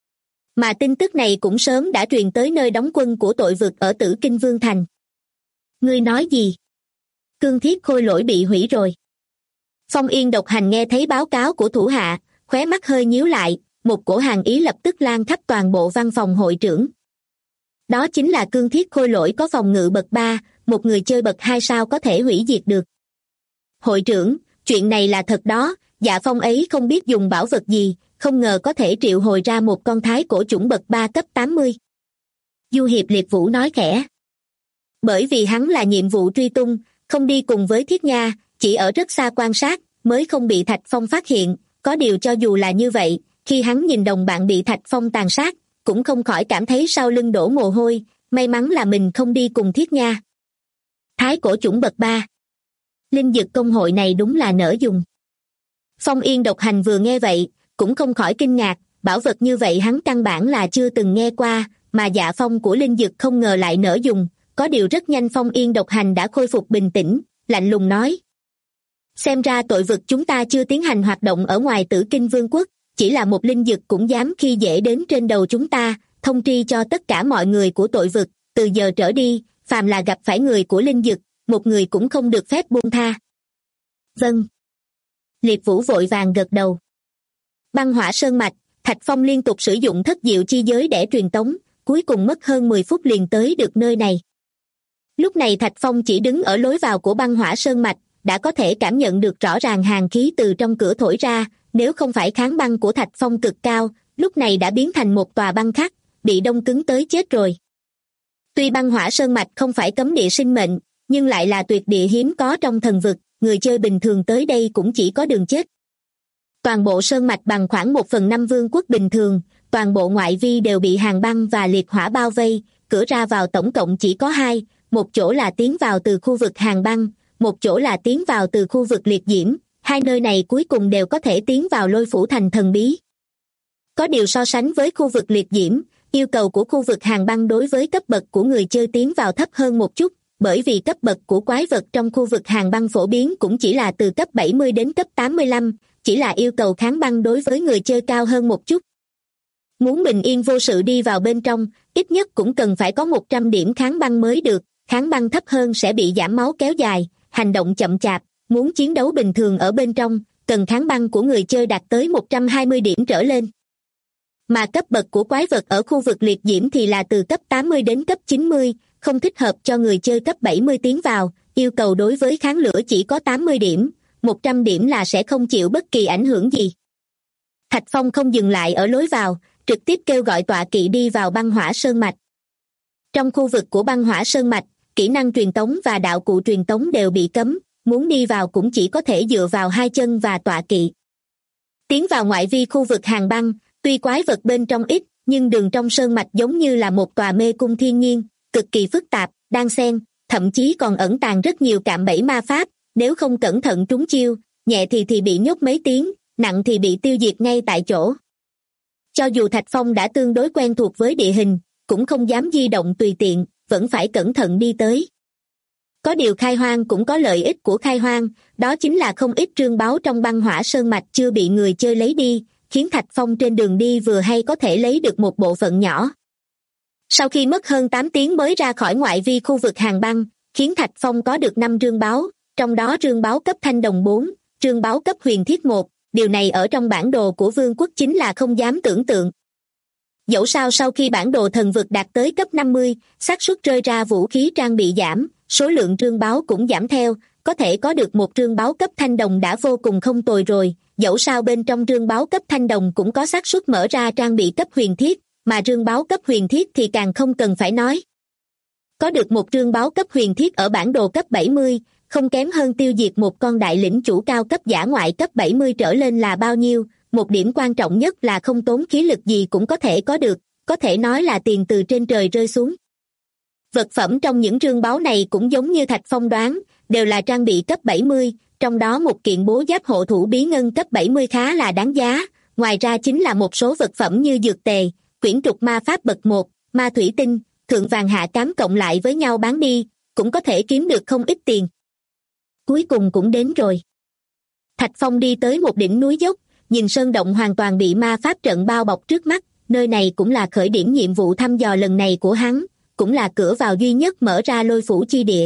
Mà tin tức này cũng sớm đã truyền tới nơi đóng quân của tội vực ở Tử Kinh Vương thành. Ngươi nói gì? Cương thiết khôi lỗi bị hủy rồi. Phong Yên độc hành nghe thấy báo cáo của thủ hạ, khóe mắt hơi nhíu lại, một cổ hàn ý lập tức lan khắp toàn bộ văn phòng hội trưởng. Đó chính là cương thiết khôi lỗi có phòng ngự bậc 3, một người chơi bậc 2 sao có thể hủy diệt được. Hội trưởng, chuyện này là thật đó, Dạ Phong ấy không biết dùng bảo vật gì, không ngờ có thể triệu hồi ra một con thái cổ chủng bậc 3 cấp 80. Du hiệp Liệt Vũ nói khẽ. Bởi vì hắn là nhiệm vụ truy tung, không đi cùng với Thiết Nha, chỉ ở rất xa quan sát, mới không bị Thạch Phong phát hiện. Có điều cho dù là như vậy, khi hắn nhìn đồng bạn bị Thạch Phong tàn sát, cũng không khỏi cảm thấy sau lưng đổ mồ hôi, may mắn là mình không đi cùng Thiết Nha. Thái cổ chủng bậc 3. Linh dực công hội này đúng là nỡ dùng. Phong Yên độc hành vừa nghe vậy, cũng không khỏi kinh ngạc, bảo vật như vậy hắn căn bản là chưa từng nghe qua, mà dạ phong của linh dực không ngờ lại nỡ dùng. Có điều rất nhanh Phong Yên độc hành đã khôi phục bình tĩnh, lạnh lùng nói. Xem ra tội vực chúng ta chưa tiến hành hoạt động ở ngoài Tử Kinh Vương quốc, chỉ là một linh dực cũng dám khi dễ đến trên đầu chúng ta, thông tri cho tất cả mọi người của tội vực, từ giờ trở đi, phàm là gặp phải người của linh dực, một người cũng không được phép buông tha. Vâng. Liệt Vũ vội vàng gật đầu. Băng Hỏa Sơn Mạch, Thạch Phong liên tục sử dụng thất diệu chi giới để truyền tống, cuối cùng mất hơn 10 phút liền tới được nơi này. Lúc này Thạch Phong chỉ đứng ở lối vào của Băng Hỏa Sơn Mạch, đã có thể cảm nhận được rõ ràng hàn khí từ trong cửa thổi ra, nếu không phải kháng băng của Thạch Phong cực cao, lúc này đã biến thành một tòa băng khắc, bị đông cứng tới chết rồi. Tuy Băng Hỏa Sơn Mạch không phải cấm địa sinh mệnh, nhưng lại là tuyệt địa hiếm có trong thần vực, người chơi bình thường tới đây cũng chỉ có đường chết. Toàn bộ sơn mạch bằng khoảng 1/5 vương quốc bình thường, toàn bộ ngoại vi đều bị hàng băng và liệt hỏa bao vây, cửa ra vào tổng cộng chỉ có 2, một chỗ là tiến vào từ khu vực hàng băng, một chỗ là tiến vào từ khu vực liệt diễm, hai nơi này cuối cùng đều có thể tiến vào Lôi Phủ Thành thần bí. Có điều so sánh với khu vực liệt diễm, yêu cầu của khu vực hàng băng đối với cấp bậc của người chơi tiến vào thấp hơn một chút, bởi vì cấp bậc của quái vật trong khu vực hàng băng phổ biến cũng chỉ là từ cấp 70 đến cấp 85, chỉ là yêu cầu kháng băng đối với người chơi cao hơn một chút. Muốn bình yên vô sự đi vào bên trong, ít nhất cũng cần phải có 100 điểm kháng băng mới được, kháng băng thấp hơn sẽ bị giảm máu kéo dài, hành động chậm chạp, muốn chiến đấu bình thường ở bên trong, cần kháng băng của người chơi đạt tới 120 điểm trở lên. Mà cấp bậc của quái vật ở khu vực liệt diễm thì là từ cấp 80 đến cấp 90, không thích hợp cho người chơi cấp 70 tiến vào, yêu cầu đối với kháng lửa chỉ có 80 điểm, 100 điểm là sẽ không chịu bất kỳ ảnh hưởng gì. Thạch Phong không dừng lại ở lối vào, trực tiếp kêu gọi tọa kỵ đi vào Băng Hỏa Sơn Mạch. Trong khu vực của Băng Hỏa Sơn Mạch, kỹ năng truyền tống và đạo cụ truyền tống đều bị cấm, muốn đi vào cũng chỉ có thể dựa vào hai chân và tọa kỵ. Tiến vào ngoại vi khu vực hàng băng, tuy quái vật bên trong ít, nhưng đường trong sơn mạch giống như là một tòa mê cung thiên nhiên, cực kỳ phức tạp, đan xen, thậm chí còn ẩn tàng rất nhiều cạm bẫy ma pháp, nếu không cẩn thận trúng chiêu, nhẹ thì bị nhốt mấy tiếng, nặng thì bị tiêu diệt ngay tại chỗ. Cho dù Thạch Phong đã tương đối quen thuộc với địa hình, cũng không dám di động tùy tiện, vẫn phải cẩn thận đi tới. Có điều khai hoang cũng có lợi ích của khai hoang, đó chính là không ít trương báu trong Băng Hỏa Sơn Mạch chưa bị người chơi lấy đi, khiến Thạch Phong trên đường đi vừa hay có thể lấy được một bộ phận nhỏ. Sau khi mất hơn 8 tiếng mới ra khỏi ngoại vi khu vực hàng băng, khiến Thạch Phong có được 5 trương báu, trong đó trương báu cấp thanh đồng 4, trương báu cấp huyền thiết 1, điều này ở trong bản đồ của vương quốc chính là không dám tưởng tượng. Dẫu sao sau khi bản đồ thần vực đạt tới cấp 50, xác suất rơi ra vũ khí trang bị giảm, số lượng trương báu cũng giảm theo, có thể có được một trương báu cấp thanh đồng đã vô cùng không tồi rồi, dẫu sao bên trong trương báu cấp thanh đồng cũng có xác suất mở ra trang bị cấp huyền thiết, mà trương báu cấp huyền thiết thì càng không cần phải nói. Có được một trương báu cấp huyền thiết ở bản đồ cấp 70, không kém hơn tiêu diệt một con đại lĩnh chủ cao cấp dã ngoại cấp 70 trở lên là bao nhiêu, một điểm quan trọng nhất là không tốn khí lực gì cũng có thể có được, có thể nói là tiền từ trên trời rơi xuống. Vật phẩm trong những trương báu này cũng giống như Thạch Phong đoán, đều là trang bị cấp 70, trong đó một kiện bố giáp hộ thủ bí ngân cấp 70 khá là đáng giá, ngoài ra chính là một số vật phẩm như dược tề, quyển trục ma pháp bậc 1, ma thủy tinh, thượng vàng hạ cám cộng lại với nhau bán đi, cũng có thể kiếm được không ít tiền. Cuối cùng cũng đến rồi. Thạch Phong đi tới một đỉnh núi dốc, nhìn sơn động hoàn toàn bị ma pháp trận bao bọc trước mắt, nơi này cũng là khởi điểm nhiệm vụ thăm dò lần này của hắn, cũng là cửa vào duy nhất mở ra Lôi Phủ chi địa.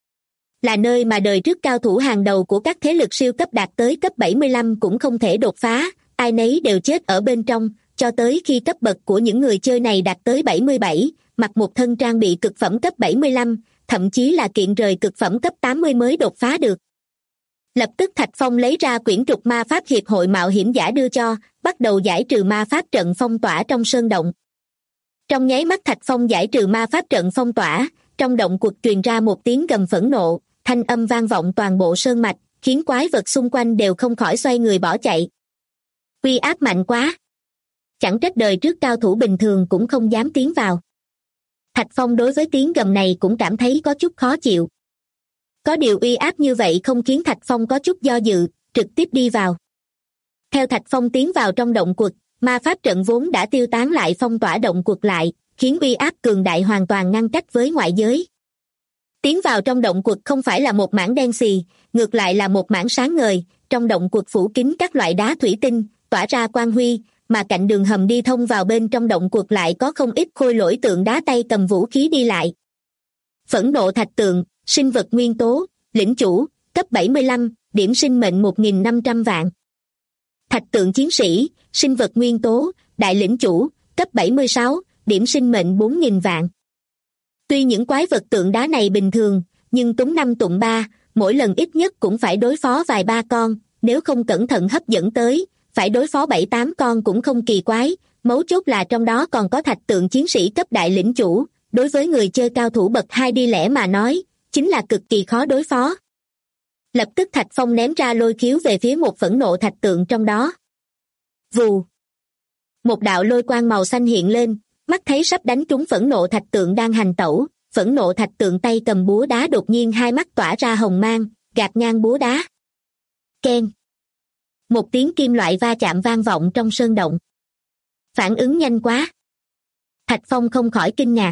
Là nơi mà đời trước cao thủ hàng đầu của các thế lực siêu cấp đạt tới cấp 75 cũng không thể đột phá, ai nấy đều chết ở bên trong, cho tới khi cấp bậc của những người chơi này đạt tới 77, mặc một thân trang bị cực phẩm cấp 75, thậm chí là kiện rời cực phẩm cấp 80 mới đột phá được. Lập tức Thạch Phong lấy ra quyển trục ma pháp hiệp hội mạo hiểm giả đưa cho, bắt đầu giải trừ ma pháp trận phong tỏa trong sơn động. Trong nháy mắt Thạch Phong giải trừ ma pháp trận phong tỏa, trong động quật truyền ra một tiếng gầm phẫn nộ, thanh âm vang vọng toàn bộ sơn mạch, khiến quái vật xung quanh đều không khỏi xoay người bỏ chạy. Uy áp mạnh quá! Chẳng trách đời trước cao thủ bình thường cũng không dám tiến vào. Thạch Phong đối với tiếng gầm này cũng cảm thấy có chút khó chịu. Có điều uy áp như vậy không khiến Thạch Phong có chút do dự, trực tiếp đi vào. Theo Thạch Phong tiến vào trong động quật, ma pháp trận vốn đã tiêu tán lại phong tỏa động quật lại, khiến uy áp cường đại hoàn toàn ngăn cách với ngoại giới. Tiến vào trong động quật không phải là một mảng đen xì, ngược lại là một mảng sáng ngời, trong động quật phủ kín các loại đá thủy tinh, tỏa ra quang huy, mà cạnh đường hầm đi thông vào bên trong động quật lại có không ít khôi lỗi tượng đá tay cầm vũ khí đi lại. Phẫn nộ thạch tượng, sinh vật nguyên tố, lĩnh chủ, cấp 75, điểm sinh mệnh 1.500 vạn. Thạch tượng chiến sĩ, sinh vật nguyên tố, đại lĩnh chủ, cấp 76, điểm sinh mệnh 4.000 vạn. Tuy những quái vật tượng đá này bình thường, nhưng túng năm tụng ba, mỗi lần ít nhất cũng phải đối phó vài ba con, nếu không cẩn thận hấp dẫn tới, phải đối phó 7-8 con cũng không kỳ quái, mấu chốt là trong đó còn có thạch tượng chiến sĩ cấp đại lĩnh chủ, đối với người chơi cao thủ bậc 2 đi lẻ mà nói, chính là cực kỳ khó đối phó. Lập tức Thạch Phong ném ra lôi khiếu về phía một phẫn nộ thạch tượng trong đó. Vù! Một đạo lôi quang màu xanh hiện lên, mắt thấy sắp đánh trúng phẫn nộ thạch tượng đang hành tẩu, phẫn nộ thạch tượng tay cầm búa đá đột nhiên hai mắt tỏa ra hồng mang, gạt ngang búa đá. Keng! Một tiếng kim loại va chạm vang vọng trong sơn động. Phản ứng nhanh quá! Thạch Phong không khỏi kinh ngạc.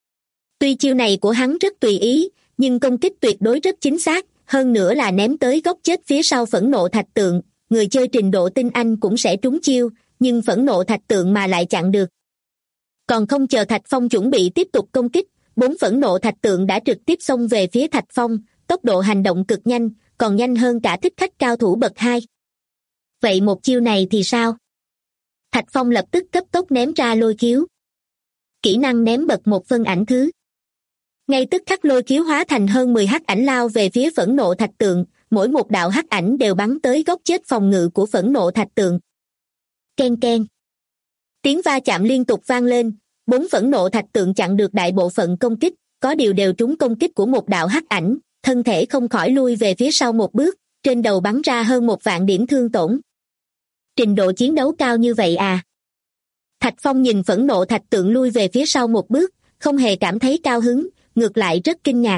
Tuy chiêu này của hắn rất tùy ý, nhưng công kích tuyệt đối rất chính xác, hơn nữa là ném tới góc chết phía sau phẫn nộ thạch tượng, người chơi trình độ tinh anh cũng sẽ trúng chiêu, nhưng phẫn nộ thạch tượng mà lại chặn được. Còn không chờ Thạch Phong chuẩn bị tiếp tục công kích, 4 phẫn nộ thạch tượng đã trực tiếp xông về phía Thạch Phong, tốc độ hành động cực nhanh, còn nhanh hơn cả thích khách cao thủ bậc 2. Vậy một chiêu này thì sao? Thạch Phong lập tức cấp tốc ném ra lôi khiếu. Kỹ năng ném bật một phân ảnh thứ. Ngay tức khắc lôi khiếu hóa thành hơn 10 hắc ảnh lao về phía phẫn nộ thạch tượng, mỗi một đạo hắc ảnh đều bắn tới góc chết phòng ngự của phẫn nộ thạch tượng. Ken ken. Tiếng va chạm liên tục vang lên, 4 phẫn nộ thạch tượng chặn được đại bộ phận công kích, có điều đều trúng công kích của một đạo hắc ảnh, thân thể không khỏi lui về phía sau một bước, trên đầu bắn ra hơn 1 vạn điểm thương tổn. Trình độ chiến đấu cao như vậy à? Thạch Phong nhìn phẫn nộ thạch tượng lui về phía sau một bước, không hề cảm thấy cao hứng, ngược lại rất kinh ngạc.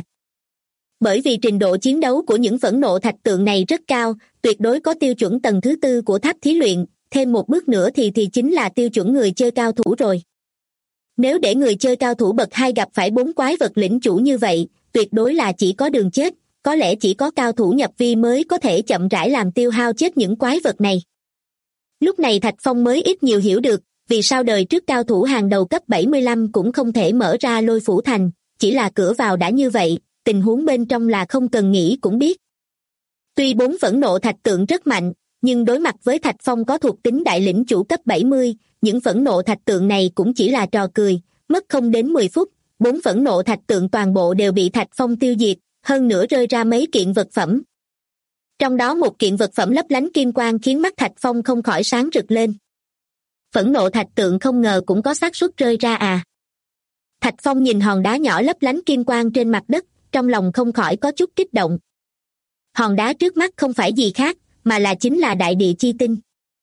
Bởi vì trình độ chiến đấu của những phẫn nộ thạch tượng này rất cao, tuyệt đối có tiêu chuẩn tầng thứ 4 của tháp thí luyện, thêm một bước nữa thì chính là tiêu chuẩn người chơi cao thủ rồi. Nếu để người chơi cao thủ bậc 2 gặp phải 4 quái vật lĩnh chủ như vậy, tuyệt đối là chỉ có đường chết, có lẽ chỉ có cao thủ nhập vi mới có thể chậm rãi làm tiêu hao chết những quái vật này. Lúc này Thạch Phong mới ít nhiều hiểu được, vì sao đời trước cao thủ hàng đầu cấp 75 cũng không thể mở ra lôi phủ thành, chỉ là cửa vào đã như vậy, tình huống bên trong là không cần nghĩ cũng biết. Tuy 4 phẫn nộ thạch tượng rất mạnh, nhưng đối mặt với Thạch Phong có thuộc tính đại lĩnh chủ cấp 70, những phẫn nộ thạch tượng này cũng chỉ là trò cười, mất không đến 10 phút, 4 phẫn nộ thạch tượng toàn bộ đều bị Thạch Phong tiêu diệt, hơn nữa rơi ra mấy kiện vật phẩm. Trong đó một kiện vật phẩm lấp lánh kim quang khiến mắt Thạch Phong không khỏi sáng rực lên. Phẫn nộ thạch tượng không ngờ cũng có xác suất rơi ra à. Thạch Phong nhìn hòn đá nhỏ lấp lánh kim quang trên mặt đất, trong lòng không khỏi có chút kích động. Hòn đá trước mắt không phải gì khác, mà chính là đại địa chi tinh.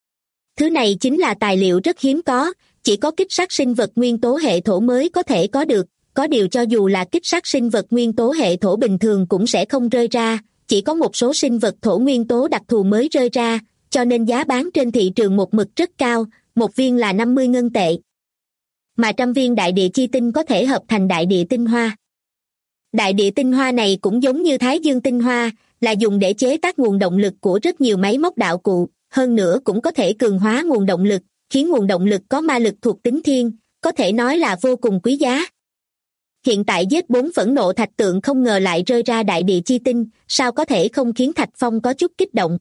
Thứ này chính là tài liệu rất hiếm có, chỉ có kích sát sinh vật nguyên tố hệ thổ mới có thể có được, có điều cho dù là kích sát sinh vật nguyên tố hệ thổ bình thường cũng sẽ không rơi ra, chỉ có một số sinh vật thổ nguyên tố đặc thù mới rơi ra, cho nên giá bán trên thị trường một mực rất cao, một viên là 50 ngân tệ. Mà 100 viên đại địa chi tinh có thể hợp thành đại địa tinh hoa. Đại địa tinh hoa này cũng giống như Thái Dương tinh hoa, là dùng để chế tác nguồn động lực của rất nhiều máy móc đạo cụ, hơn nữa cũng có thể cường hóa nguồn động lực, khiến nguồn động lực có ma lực thuộc tính thiên, có thể nói là vô cùng quý giá. Hiện tại giết 4 phẫn nộ thạch tượng không ngờ lại rơi ra đại địa chi tinh, sao có thể không khiến Thạch Phong có chút kích động.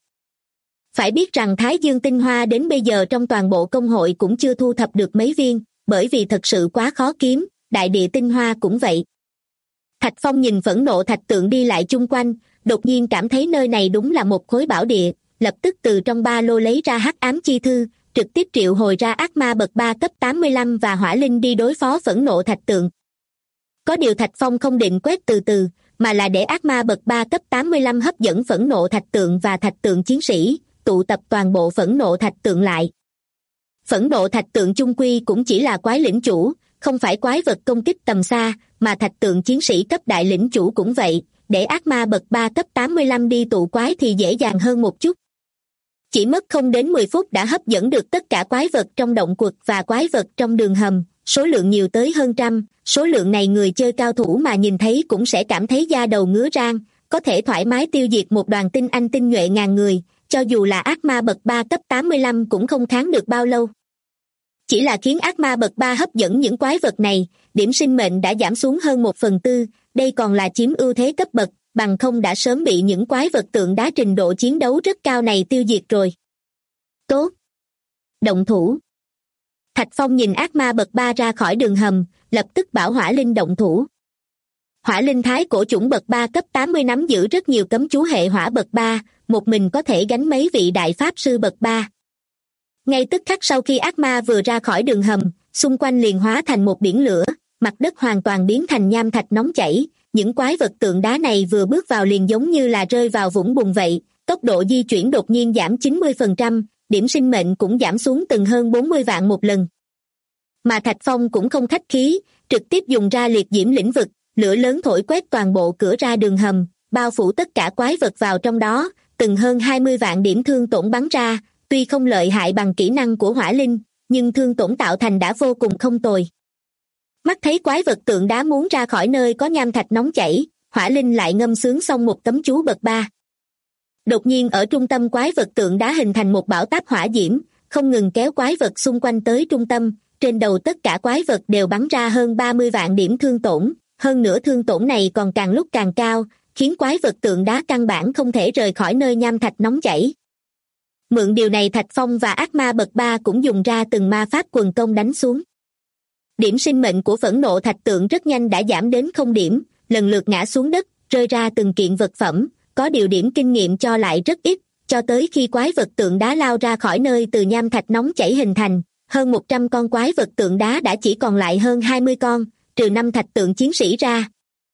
Phải biết rằng Thái Dương tinh hoa đến bây giờ trong toàn bộ công hội cũng chưa thu thập được mấy viên, bởi vì thật sự quá khó kiếm, đại địa tinh hoa cũng vậy. Thạch Phong nhìn phẫn nộ thạch tượng đi lại chung quanh, đột nhiên cảm thấy nơi này đúng là một khối bảo địa, lập tức từ trong ba lô lấy ra hắc ám chi thư, trực tiếp triệu hồi ra ác ma bậc 3 cấp 85 và hỏa linh đi đối phó phẫn nộ thạch tượng. Có điều Thạch Phong không định quét từ từ, mà là để ác ma bậc 3 cấp 85 hấp dẫn phẫn nộ thạch tượng và thạch tượng chiến sĩ, tụ tập toàn bộ phẫn nộ thạch tượng lại. Phẫn nộ thạch tượng chung quy cũng chỉ là quái lĩnh chủ, không phải quái vật công kích tầm xa, mà thạch tượng chiến sĩ cấp đại lĩnh chủ cũng vậy, để ác ma bậc 3 cấp 85 đi tụ quái thì dễ dàng hơn một chút. Chỉ mất không đến 10 phút đã hấp dẫn được tất cả quái vật trong động quật và quái vật trong đường hầm, số lượng nhiều tới hơn trăm, số lượng này người chơi cao thủ mà nhìn thấy cũng sẽ cảm thấy da đầu ngứa rang, có thể thoải mái tiêu diệt một đoàn tinh anh tinh nhuệ ngàn người, cho dù là ác ma bậc 3 cấp 85 cũng không kháng được bao lâu. Chỉ là khiến ác ma bậc 3 hấp dẫn những quái vật này, điểm sinh mệnh đã giảm xuống hơn 1/4, đây còn là chiếm ưu thế cấp bậc, bằng không đã sớm bị những quái vật tượng đá trình độ chiến đấu rất cao này tiêu diệt rồi. Tốt! Động thủ! Thạch Phong nhìn ác ma bậc 3 ra khỏi đường hầm, lập tức bảo hỏa linh động thủ. Hỏa linh thái cổ chủng bậc 3 cấp 80 nắm giữ rất nhiều cấm chú hệ hỏa bậc 3, một mình có thể gánh mấy vị đại pháp sư bậc 3. Ngay tức khắc sau khi ác ma vừa ra khỏi đường hầm, xung quanh liền hóa thành một biển lửa, mặt đất hoàn toàn biến thành nham thạch nóng chảy, những quái vật tượng đá này vừa bước vào liền giống như là rơi vào vũng bùn vậy, tốc độ di chuyển đột nhiên giảm 90%, điểm sinh mệnh cũng giảm xuống từng hơn 40 vạn một lần. Mà Thạch Phong cũng không khách khí, trực tiếp dùng ra liệt diễm lĩnh vực, lửa lớn thổi quét toàn bộ cửa ra đường hầm, bao phủ tất cả quái vật vào trong đó, từng hơn 20 vạn điểm thương tổn bắn ra, tuy không lợi hại bằng kỹ năng của hỏa linh, nhưng thương tổn tạo thành đã vô cùng không tồi. Mắt thấy quái vật tượng đá muốn ra khỏi nơi có nham thạch nóng chảy, hỏa linh lại ngâm sướng xong một cấm chú bậc 3. Đột nhiên ở trung tâm quái vật tượng đá hình thành một bão táp hỏa diễm, không ngừng kéo quái vật xung quanh tới trung tâm, trên đầu tất cả quái vật đều bắn ra hơn 30 vạn điểm thương tổn, hơn nữa thương tổn này còn càng lúc càng cao, khiến quái vật tượng đá căn bản không thể rời khỏi nơi nham thạch nóng chảy. Mượn điều này Thạch Phong và ác ma bậc 3 cũng dùng ra từng ma pháp quần công đánh xuống. Điểm sinh mệnh của phẫn nộ thạch tượng rất nhanh đã giảm đến 0 điểm, lần lượt ngã xuống đất, rơi ra từng kiện vật phẩm, có điều điểm kinh nghiệm cho lại rất ít, cho tới khi quái vật tượng đá lao ra khỏi nơi từ nham thạch nóng chảy hình thành, hơn 100 con quái vật tượng đá đã chỉ còn lại hơn 20 con, trừ 5 thạch tượng chiến sĩ ra.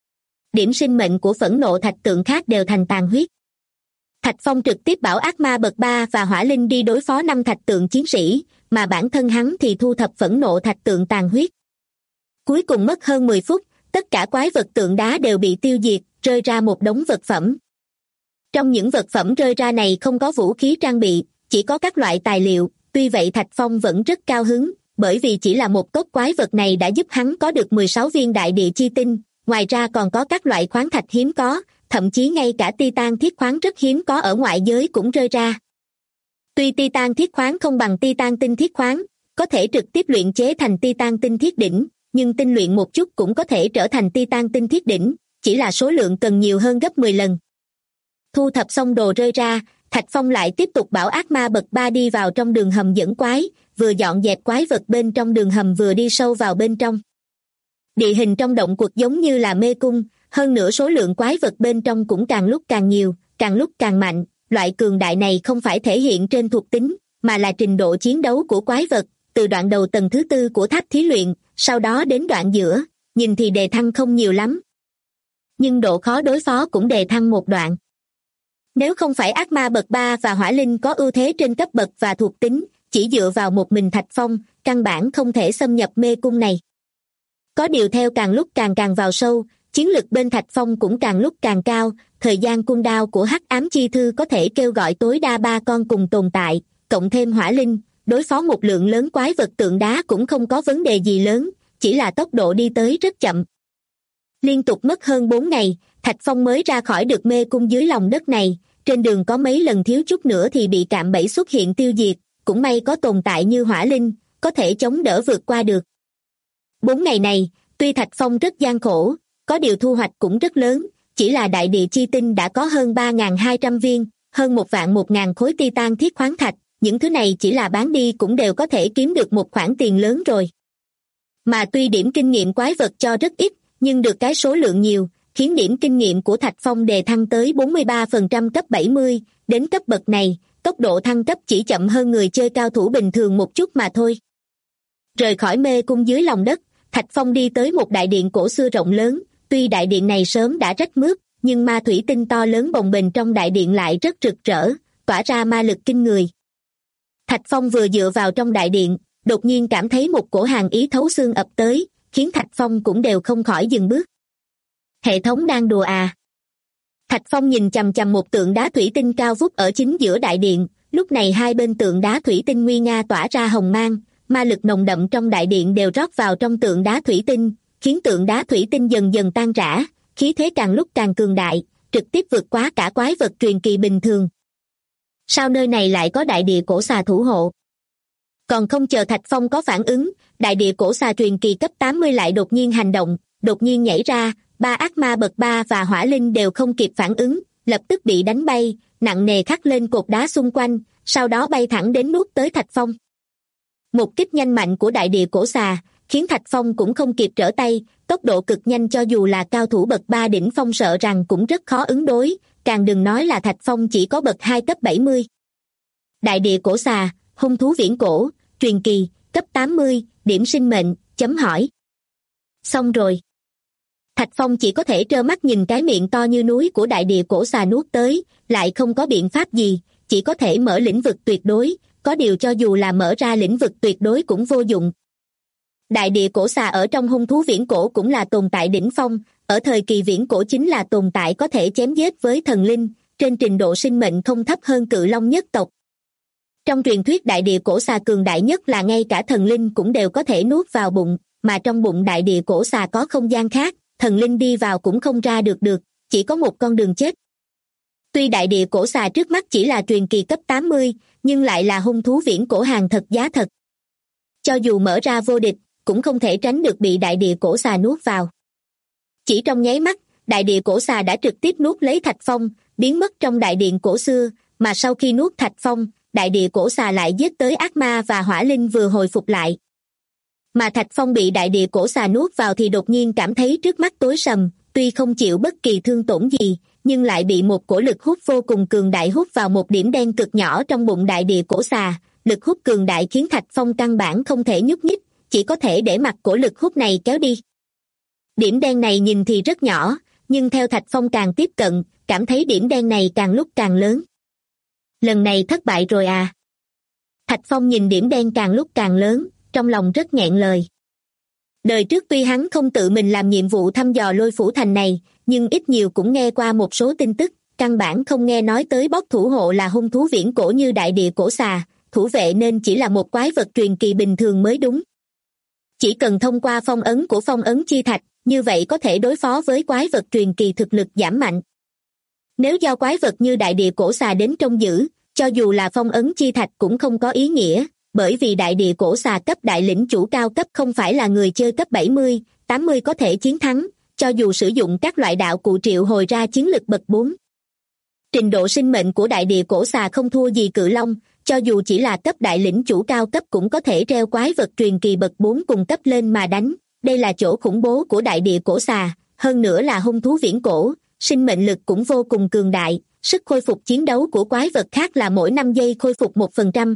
Điểm sinh mệnh của phẫn nộ thạch tượng khác đều thành tàn huyết. Thạch Phong trực tiếp bảo ác ma bậc 3 và hỏa linh đi đối phó 5 thạch tượng chiến sĩ, mà bản thân hắn thì thu thập phẫn nộ thạch tượng tàn huyết. Cuối cùng mất hơn 10 phút, tất cả quái vật tượng đá đều bị tiêu diệt, rơi ra một đống vật phẩm. Trong những vật phẩm rơi ra này không có vũ khí trang bị, chỉ có các loại tài liệu, tuy vậy Thạch Phong vẫn rất cao hứng, bởi vì chỉ là một cốc quái vật này đã giúp hắn có được 16 viên đại địa chi tinh, ngoài ra còn có các loại khoáng thạch hiếm có, thậm chí ngay cả titan thiết khoáng rất hiếm có ở ngoại giới cũng rơi ra. Tuy titan thiết khoáng không bằng titan tinh thiết khoáng, có thể trực tiếp luyện chế thành titan tinh thiết đỉnh, nhưng tinh luyện một chút cũng có thể trở thành titan tinh thiết đỉnh, chỉ là số lượng cần nhiều hơn gấp 10 lần. Thu thập xong đồ rơi ra, Thạch Phong lại tiếp tục bảo ác ma bậc 3 đi vào trong đường hầm dẫn quái, vừa dọn dẹp quái vật bên trong đường hầm vừa đi sâu vào bên trong. Địa hình trong động quật giống như là mê cung, hơn nữa số lượng quái vật bên trong cũng càng lúc càng nhiều, càng lúc càng mạnh, loại cường đại này không phải thể hiện trên thuộc tính, mà là trình độ chiến đấu của quái vật, từ đoạn đầu tầng thứ 4 của tháp thí luyện, sau đó đến đoạn giữa, nhìn thì đề thăng không nhiều lắm. Nhưng độ khó đối phó cũng đề thăng một đoạn. Nếu không phải ác ma bậc 3 và hỏa linh có ưu thế trên cấp bậc và thuộc tính, chỉ dựa vào một mình Thạch Phong, căn bản không thể xâm nhập mê cung này. Có điều theo càng lúc càng vào sâu, chiến lực bên Thạch Phong cũng càng lúc càng cao, thời gian cooldown của hắc ám chi thư có thể kêu gọi tối đa 3 con cùng tồn tại, cộng thêm hỏa linh, đối phó một lượng lớn quái vật tượng đá cũng không có vấn đề gì lớn, chỉ là tốc độ đi tới rất chậm. Liên tục mất hơn 4 ngày, Thạch Phong mới ra khỏi được mê cung dưới lòng đất này, trên đường có mấy lần thiếu chút nữa thì bị cạm bẫy xuất hiện tiêu diệt, cũng may có tồn tại như hỏa linh, có thể chống đỡ vượt qua được. 4 ngày này, tuy Thạch Phong rất gian khổ, có điều thu hoạch cũng rất lớn, chỉ là đại địa chi tinh đã có hơn 3.200 viên, hơn 1.100.000 khối titan thiết khoáng thạch, những thứ này chỉ là bán đi cũng đều có thể kiếm được một khoản tiền lớn rồi. Mà tuy điểm kinh nghiệm quái vật cho rất ít, nhưng được cái số lượng nhiều, khiến điểm kinh nghiệm của Thạch Phong đề thăng tới 43% cấp 70, đến cấp bậc này, tốc độ thăng cấp chỉ chậm hơn người chơi cao thủ bình thường một chút mà thôi. Rời khỏi mê cung dưới lòng đất, Thạch Phong đi tới một đại điện cổ xưa rộng lớn, tuy đại điện này sớm đã rách mướp, nhưng ma thủy tinh to lớn bồng bềnh trong đại điện lại rất rực rỡ, tỏa ra ma lực kinh người. Thạch Phong vừa dựa vào trong đại điện, đột nhiên cảm thấy một cổ hàn ý thấu xương ập tới, khiến Thạch Phong cũng đều không khỏi dừng bước. Hệ thống đang đùa à? Thạch Phong nhìn chằm chằm một tượng đá thủy tinh cao vút ở chính giữa đại điện, lúc này hai bên tượng đá thủy tinh nguy nga tỏa ra hồng mang, ma lực nồng đậm trong đại điện đều rót vào trong tượng đá thủy tinh, khiến tượng đá thủy tinh dần dần tan rã, khí thế càng lúc càng cường đại, trực tiếp vượt quá cả quái vật truyền kỳ bình thường. Sao nơi này lại có đại địa cổ xà thủ hộ? Còn không chờ Thạch Phong có phản ứng, đại địa cổ xà truyền kỳ cấp 80 lại đột nhiên hành động, đột nhiên nhảy ra, ba ác ma bậc 3 và hỏa linh đều không kịp phản ứng, lập tức bị đánh bay, nặng nề khắc lên cột đá xung quanh, sau đó bay thẳng đến nuốt tới Thạch Phong. Một kích nhanh mạnh của đại địa cổ xà, khiến Thạch Phong cũng không kịp trở tay, tốc độ cực nhanh cho dù là cao thủ bậc 3 đỉnh phong sợ rằng cũng rất khó ứng đối, càng đừng nói là Thạch Phong chỉ có bậc 2 cấp 70. Đại địa cổ xà, hung thú viễn cổ, truyền kỳ, cấp 80, điểm sinh mệnh, chấm hỏi. Xong rồi. Thạch Phong chỉ có thể trơ mắt nhìn cái miệng to như núi của đại địa cổ xà nuốt tới, lại không có biện pháp gì, chỉ có thể mở lĩnh vực tuyệt đối, có điều cho dù là mở ra lĩnh vực tuyệt đối cũng vô dụng. Đại địa cổ xà ở trong hung thú viễn cổ cũng là tồn tại đỉnh phong, ở thời kỳ viễn cổ chính là tồn tại có thể chém giết với thần linh, trên trình độ sinh mệnh không thấp hơn cự long nhất tộc. Trong truyền thuyết đại địa cổ xà cường đại nhất là ngay cả thần linh cũng đều có thể nuốt vào bụng, mà trong bụng đại địa cổ xà có không gian khác, thần linh đi vào cũng không ra được, chỉ có một con đường chết. Tuy đại địa cổ xà trước mắt chỉ là truyền kỳ cấp 80, nhưng lại là hung thú viễn cổ hàng thật giá thật. Cho dù mở ra vô địch, cũng không thể tránh được bị đại địa cổ xà nuốt vào. Chỉ trong nháy mắt, đại địa cổ xà đã trực tiếp nuốt lấy Thạch Phong, biến mất trong đại điện cổ xưa, mà sau khi nuốt Thạch Phong, đại địa cổ xà lại giết tới ác ma và hỏa linh vừa hồi phục lại. Mà Thạch Phong bị đại địa cổ xà nuốt vào thì đột nhiên cảm thấy trước mắt tối sầm, tuy không chịu bất kỳ thương tổn gì, nhưng lại bị một cổ lực hút vô cùng cường đại hút vào một điểm đen cực nhỏ trong bụng đại địa cổ xà. Lực hút cường đại khiến Thạch Phong căn bản không thể nhúc nhích, chỉ có thể để mặc cổ lực hút này kéo đi. Điểm đen này nhìn thì rất nhỏ, nhưng theo Thạch Phong càng tiếp cận, cảm thấy điểm đen này càng lúc càng lớn. Lần này thất bại rồi à? Thạch Phong nhìn điểm đen càng lúc càng lớn, trong lòng rất nghẹn lời. Đời trước tuy hắn không tự mình làm nhiệm vụ thăm dò Lôi Phủ Thành này, nhưng ít nhiều cũng nghe qua một số tin tức, căn bản không nghe nói tới bot thủ hộ là hung thú viễn cổ như đại địa cổ xà, thủ vệ nên chỉ là một quái vật truyền kỳ bình thường mới đúng. Chỉ cần thông qua phong ấn của phong ấn chi thạch, như vậy có thể đối phó với quái vật truyền kỳ thực lực giảm mạnh. Nếu do quái vật như đại địa cổ xà đến trông giữ, cho dù là phong ấn chi thạch cũng không có ý nghĩa, bởi vì đại địa cổ xà cấp đại lĩnh chủ cao cấp không phải là người chơi cấp 70, 80 có thể chiến thắng, cho dù sử dụng các loại đạo cụ triệu hồi ra chiến lực bậc 4. Trình độ sinh mệnh của đại địa cổ xà không thua gì cự long, cho dù chỉ là cấp đại lĩnh chủ cao cấp cũng có thể treo quái vật truyền kỳ bậc 4 cùng cấp lên mà đánh, đây là chỗ khủng bố của đại địa cổ xà, hơn nữa là hung thú viễn cổ, sinh mệnh lực cũng vô cùng cường đại, sức khôi phục chiến đấu của quái vật khác là mỗi 5 giây khôi phục 1%.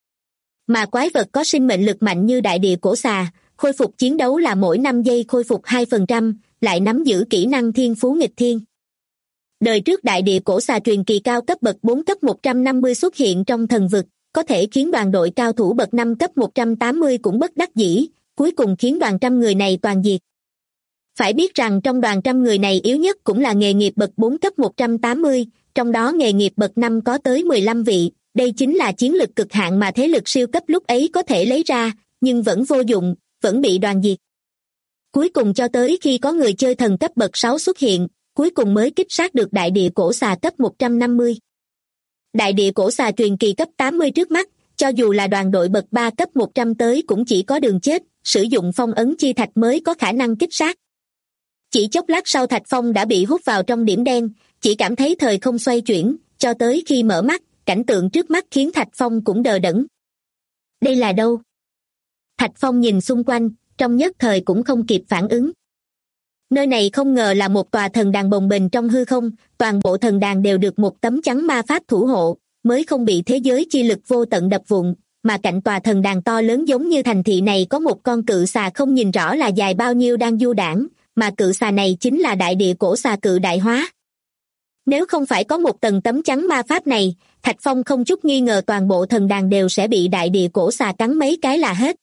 Mà quái vật có sinh mệnh lực mạnh như đại địa cổ xà, khôi phục chiến đấu là mỗi 5 giây khôi phục 2%, lại nắm giữ kỹ năng thiên phú nghịch thiên. Đời trước đại địa cổ xà truyền kỳ cao cấp bậc 4 cấp 150 xuất hiện trong thần vực, có thể khiến đoàn đội cao thủ bậc 5 cấp 180 cũng bất đắc dĩ, cuối cùng khiến đoàn trăm người này toàn diệt. Phải biết rằng trong đoàn trăm người này yếu nhất cũng là nghề nghiệp bậc 4 cấp 180, trong đó nghề nghiệp bậc 5 có tới 15 vị, đây chính là chiến lực cực hạn mà thế lực siêu cấp lúc ấy có thể lấy ra, nhưng vẫn vô dụng, vẫn bị đoàn diệt. Cuối cùng cho tới khi có người chơi thần cấp bậc 6 xuất hiện, cuối cùng mới kích sát được đại địa cổ xà cấp 150. Đại địa cổ xà truyền kỳ cấp 80 trước mắt, cho dù là đoàn đội bậc 3 cấp 100 tới cũng chỉ có đường chết, sử dụng phong ấn chi thạch mới có khả năng kích sát. Chỉ chốc lát sau Thạch Phong đã bị hút vào trong điểm đen, chỉ cảm thấy thời không xoay chuyển, cho tới khi mở mắt, cảnh tượng trước mắt khiến Thạch Phong cũng đờ đẫn. Đây là đâu? Thạch Phong nhìn xung quanh, trong nhất thời cũng không kịp phản ứng. Nơi này không ngờ là một tòa thần đàn bồng bềnh trong hư không, toàn bộ thần đàn đều được một tấm chắn ma pháp thủ hộ, mới không bị thế giới chi lực vô tận đập vụn, mà cạnh tòa thần đàn to lớn giống như thành thị này có một con cự xà không nhìn rõ là dài bao nhiêu đang du đãng, mà cự xà này chính là đại địa cổ xà cự đại hóa. Nếu không phải có một tầng tấm chắn ma pháp này, Thạch Phong không chút nghi ngờ toàn bộ thần đàn đều sẽ bị đại địa cổ xà cắn mấy cái là hết.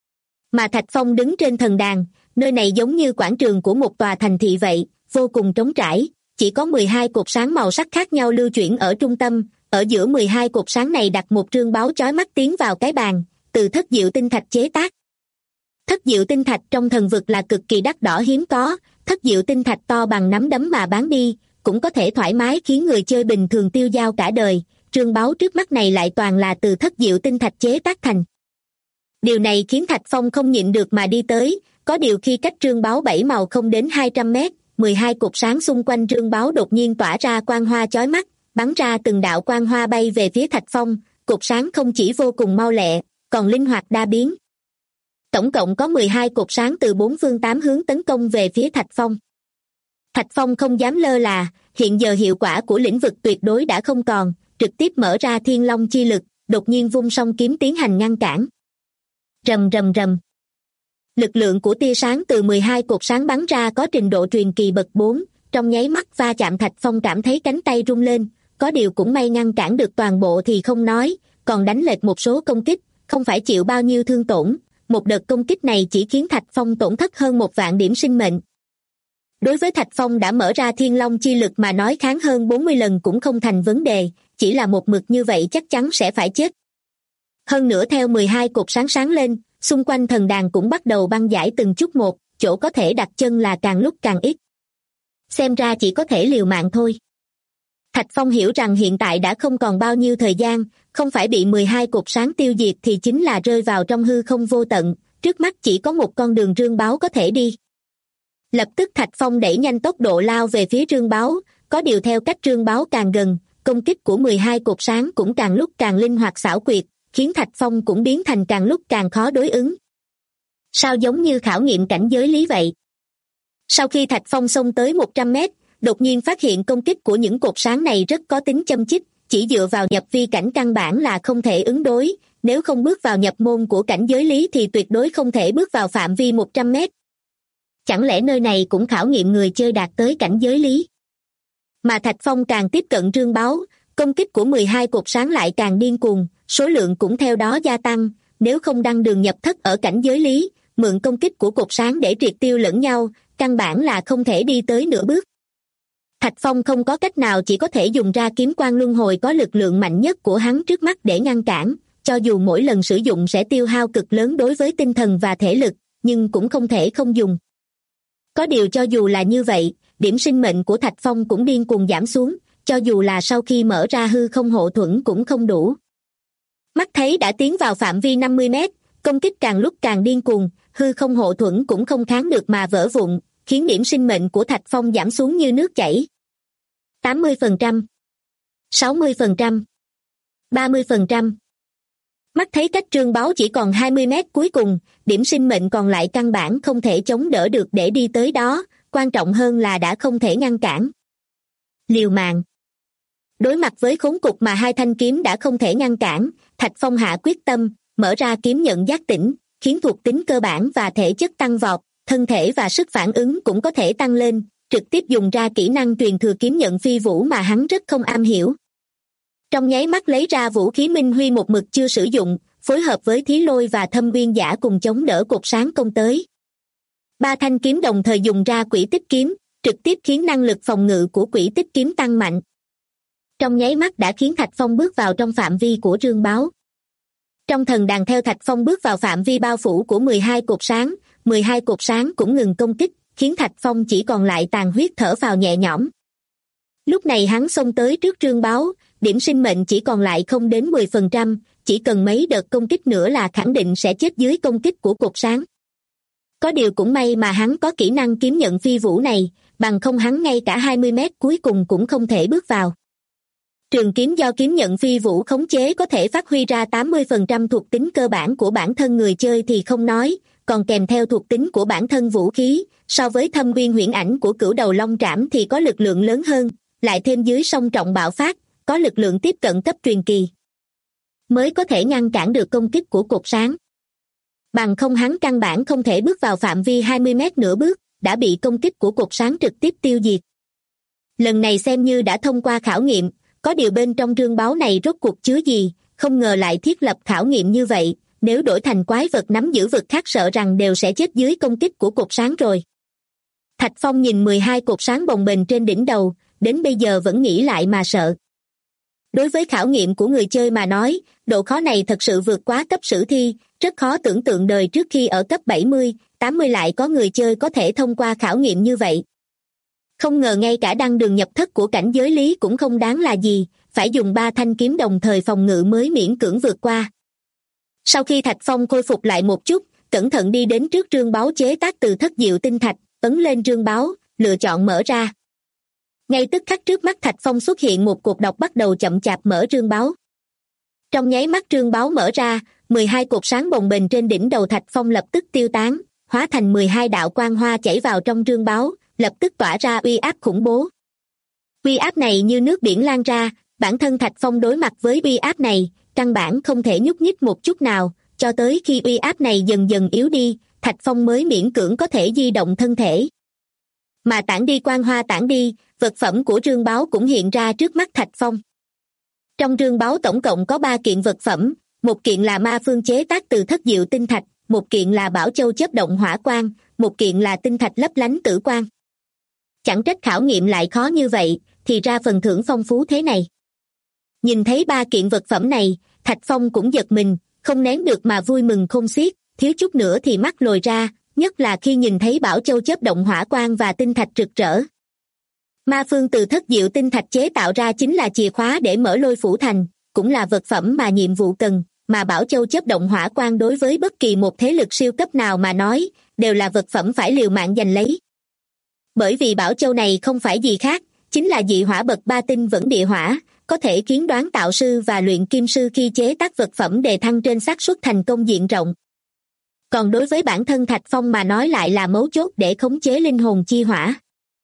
Mà Thạch Phong đứng trên thần đàn, nơi này giống như quảng trường của một tòa thành thị vậy, vô cùng trống trải, chỉ có 12 cột sáng màu sắc khác nhau lưu chuyển ở trung tâm, ở giữa 12 cột sáng này đặt một trương báu chói mắt tiến vào cái bàn, từ thất diệu tinh thạch chế tác. Thất diệu tinh thạch trong thần vực là cực kỳ đắt đỏ hiếm có, thất diệu tinh thạch to bằng nắm đấm mà bán đi, cũng có thể thoải mái khiến người chơi bình thường tiêu dao cả đời, trương báu trước mắt này lại toàn là từ thất diệu tinh thạch chế tác thành. Điều này khiến Thạch Phong không nhịn được mà đi tới, có điều khi cách trương báu 7 màu không đến 200 mét, 12 cột sáng xung quanh trương báu đột nhiên tỏa ra quang hoa chói mắt, bắn ra từng đạo quang hoa bay về phía Thạch Phong, cột sáng không chỉ vô cùng mau lẹ, còn linh hoạt đa biến. Tổng cộng có 12 cột sáng từ 4 phương 8 hướng tấn công về phía Thạch Phong. Thạch Phong không dám lơ là, hiện giờ hiệu quả của lĩnh vực tuyệt đối đã không còn, trực tiếp mở ra thiên long chi lực, đột nhiên vung song kiếm tiến hành ngăn cản. Rầm rầm rầm. Lực lượng của tia sáng từ 12 cột sáng bắn ra có trình độ truyền kỳ bậc 4, trong nháy mắt va chạm Thạch Phong cảm thấy cánh tay rung lên, có điều cũng may ngăn cản được toàn bộ thì không nói, còn đánh lệch một số công kích, không phải chịu bao nhiêu thương tổn, một đợt công kích này chỉ khiến Thạch Phong tổn thất hơn 1.000 điểm sinh mệnh. Đối với Thạch Phong đã mở ra thiên long chi lực mà nói kháng hơn 40 lần cũng không thành vấn đề, chỉ là một mực như vậy chắc chắn sẽ phải chết. Hơn nữa theo 12 cột sáng sáng lên, xung quanh thần đàn cũng bắt đầu băng giải từng chút một, chỗ có thể đặt chân là càng lúc càng ít. Xem ra chỉ có thể liều mạng thôi. Thạch Phong hiểu rằng hiện tại đã không còn bao nhiêu thời gian, không phải bị 12 cột sáng tiêu diệt thì chính là rơi vào trong hư không vô tận, trước mắt chỉ có một con đường rương báo có thể đi. Lập tức Thạch Phong đẩy nhanh tốc độ lao về phía rương báo, có điều theo cách rương báo càng gần, công kích của 12 cột sáng cũng càng lúc càng linh hoạt xảo quyệt, khiến Thạch Phong cũng biến thành càng lúc càng khó đối ứng. Sao giống như khảo nghiệm cảnh giới lý vậy? Sau khi Thạch Phong xông tới 100 mét, đột nhiên phát hiện công kích của những cột sáng này rất có tính châm chích, chỉ dựa vào nhập vi cảnh căn bản là không thể ứng đối, nếu không bước vào nhập môn của cảnh giới lý thì tuyệt đối không thể bước vào phạm vi 100 mét. Chẳng lẽ nơi này cũng khảo nghiệm người chơi đạt tới cảnh giới lý? Mà Thạch Phong càng tiếp cận rương báo, công kích của 12 cột sáng lại càng điên cuồng, số lượng cũng theo đó gia tăng, nếu không đăng đường nhập thất ở cảnh giới lý, mượn công kích của cột sáng để triệt tiêu lẫn nhau, căn bản là không thể đi tới nửa bước. Thạch Phong không có cách nào chỉ có thể dùng ra kiếm quang luân hồi có lực lượng mạnh nhất của hắn trước mắt để ngăn cản, cho dù mỗi lần sử dụng sẽ tiêu hao cực lớn đối với tinh thần và thể lực, nhưng cũng không thể không dùng. Có điều cho dù là như vậy, điểm sinh mệnh của Thạch Phong cũng điên cuồng giảm xuống, cho dù là sau khi mở ra hư không hộ thuẫn cũng không đủ. Mắt thấy đã tiến vào phạm vi 50 mét, công kích càng lúc càng điên cuồng, hư không hộ thuẫn cũng không kháng được mà vỡ vụn, khiến điểm sinh mệnh của Thạch Phong giảm xuống như nước chảy. 80%, 60%, 30%. Mắt thấy cách trương báo chỉ còn 20 mét cuối cùng, điểm sinh mệnh còn lại căn bản không thể chống đỡ được để đi tới đó, quan trọng hơn là đã không thể ngăn cản. Liều mạng. Đối mặt với khốn cục mà hai thanh kiếm đã không thể ngăn cản, Thạch Phong hạ quyết tâm, mở ra kiếm nhận giác tỉnh, khiến thuộc tính cơ bản và thể chất tăng vọt, thân thể và sức phản ứng cũng có thể tăng lên, trực tiếp dùng ra kỹ năng truyền thừa kiếm nhận phi vũ mà hắn rất không am hiểu. Trong nháy mắt lấy ra vũ khí Minh Huy một mực chưa sử dụng, phối hợp với Thí Lôi và Thâm Uyên Giả cùng chống đỡ cột sáng công tới. Ba thanh kiếm đồng thời dùng ra quỷ tích kiếm, trực tiếp khiến năng lực phòng ngự của quỷ tích kiếm tăng mạnh. Trong nháy mắt đã khiến Thạch Phong bước vào trong phạm vi của rương báo. Trong thần đàn theo Thạch Phong bước vào phạm vi bao phủ của 12 cột sáng cũng ngừng công kích, khiến Thạch Phong chỉ còn lại tàn huyết thở phào nhẹ nhõm. Lúc này hắn xông tới trước rương báo, điểm sinh mệnh chỉ còn lại không đến 10%, chỉ cần mấy đợt công kích nữa là khẳng định sẽ chết dưới công kích của cột sáng. Có điều cũng may mà hắn có kỹ năng kiếm nhận phi vũ này, bằng không hắn ngay cả 20 mét cuối cùng cũng không thể bước vào. Trường kiếm do kiếm nhận phi vũ khống chế có thể phát huy ra 80% thuộc tính cơ bản của bản thân người chơi thì không nói, còn kèm theo thuộc tính của bản thân vũ khí, so với thâm uyên huyễn ảnh của cửu đầu long trảm thì có lực lượng lớn hơn, lại thêm dưới song trọng bạo phát, có lực lượng tiếp cận cấp truyền kỳ, mới có thể ngăn cản được công kích của cột sáng. Bằng không hắn căn bản không thể bước vào phạm vi 20 mét nửa bước, đã bị công kích của cột sáng trực tiếp tiêu diệt. Lần này xem như đã thông qua khảo nghiệm, có điều bên trong trương báu này rốt cuộc chứa gì, không ngờ lại thiết lập khảo nghiệm như vậy, nếu đổi thành quái vật nắm giữ vực khác sợ rằng đều sẽ chết dưới công kích của cột sáng rồi. Thạch Phong nhìn 12 cột sáng bồng bềnh trên đỉnh đầu, đến bây giờ vẫn nghĩ lại mà sợ. Đối với khảo nghiệm của người chơi mà nói, độ khó này thật sự vượt quá cấp sử thi, rất khó tưởng tượng đời trước khi ở cấp 70, 80 lại có người chơi có thể thông qua khảo nghiệm như vậy. Không ngờ ngay cả đăng đường nhập thất của cảnh giới lý cũng không đáng là gì, phải dùng 3 thanh kiếm đồng thời phòng ngự mới miễn cưỡng vượt qua. Sau khi Thạch Phong khôi phục lại một chút, cẩn thận đi đến trước trương báu chế tác từ thất diệu tinh thạch, ấn lên trương báu, lựa chọn mở ra. Ngay tức khắc trước mắt Thạch Phong xuất hiện một cột độc bắt đầu chậm chạp mở trương báu. Trong nháy mắt trương báu mở ra, 12 cột sáng bồng bềnh trên đỉnh đầu Thạch Phong lập tức tiêu tán, hóa thành 12 đạo quang hoa chảy vào trong trương báu, lập tức tỏa ra uy áp khủng bố. Uy áp này như nước biển lan ra, bản thân Thạch Phong đối mặt với uy áp này, căn bản không thể nhúc nhích một chút nào, cho tới khi uy áp này dần dần yếu đi, Thạch Phong mới miễn cưỡng có thể di động thân thể. Mà tản đi quang hoa tản đi, vật phẩm của trương báu cũng hiện ra trước mắt Thạch Phong. Trong trương báu tổng cộng có 3 kiện vật phẩm, một kiện là ma phương chế tác từ thất diệu tinh thạch, một kiện là bảo châu chớp động hỏa quang, một kiện là tinh thạch lấp lánh tử quang. Chẳng trách khảo nghiệm lại khó như vậy, thì ra phần thưởng phong phú thế này. Nhìn thấy 3 kiện vật phẩm này, Thạch Phong cũng giật mình, không nén được mà vui mừng khôn xiết, thiếu chút nữa thì mắt lồi ra, nhất là khi nhìn thấy bảo châu chớp động hỏa quang và tinh thạch rực rỡ. Ma phương từ thất diệu tinh thạch chế tạo ra chính là chìa khóa để mở Lôi Phủ Thành, cũng là vật phẩm mà nhiệm vụ cần, mà bảo châu chớp động hỏa quang đối với bất kỳ một thế lực siêu cấp nào mà nói, đều là vật phẩm phải liều mạng giành lấy. Bởi vì bảo châu này không phải gì khác, chính là dị hỏa bậc 3 tinh vẫn địa hỏa, có thể khiến đoán tạo sư và luyện kim sư khi chế tác vật phẩm đề thăng trên xác suất thành công diện rộng. Còn đối với bản thân Thạch Phong mà nói lại là mấu chốt để khống chế linh hồn chi hỏa.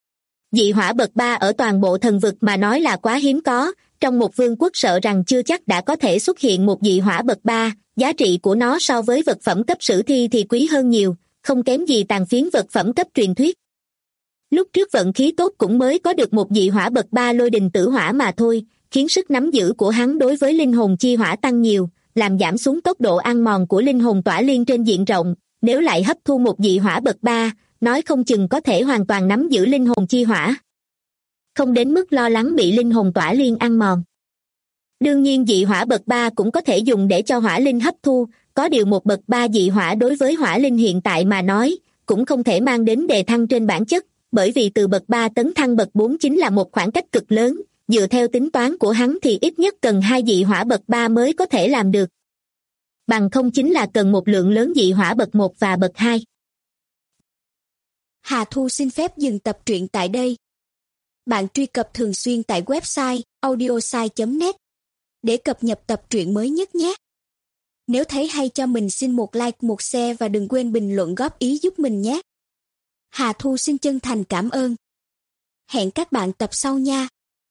Dị hỏa bậc 3 ở toàn bộ thần vực mà nói là quá hiếm có, trong một vương quốc sợ rằng chưa chắc đã có thể xuất hiện một dị hỏa bậc 3, giá trị của nó so với vật phẩm cấp sử thi thì quý hơn nhiều, không kém gì tàn phiến vật phẩm cấp truyền thuyết. Lúc trước vận khí tốt cũng mới có được một dị hỏa bậc 3 lôi đình tử hỏa mà thôi, khiến sức nắm giữ của hắn đối với linh hồn chi hỏa tăng nhiều, làm giảm xuống tốc độ ăn mòn của linh hồn tỏa liên trên diện rộng, nếu lại hấp thu một dị hỏa bậc 3, nói không chừng có thể hoàn toàn nắm giữ linh hồn chi hỏa. Không đến mức lo lắng bị linh hồn tỏa liên ăn mòn. Đương nhiên dị hỏa bậc 3 cũng có thể dùng để cho hỏa linh hấp thu, có điều một bậc 3 dị hỏa đối với hỏa linh hiện tại mà nói, cũng không thể mang đến đề thăng trên bản chất, bởi vì từ bậc 3 tấn thăng bậc 4 chính là một khoảng cách cực lớn, dựa theo tính toán của hắn thì ít nhất cần 2 dị hỏa bậc 3 mới có thể làm được. Bằng không chính là cần một lượng lớn dị hỏa bậc 1 và bậc 2. Hà Thu xin phép dừng tập truyện tại đây. Bạn truy cập thường xuyên tại website audiosai.net để cập nhật tập truyện mới nhất nhé. Nếu thấy hay cho mình xin một like, một share và đừng quên bình luận góp ý giúp mình nhé. Hà Thu xin chân thành cảm ơn. Hẹn các bạn tập sau nha.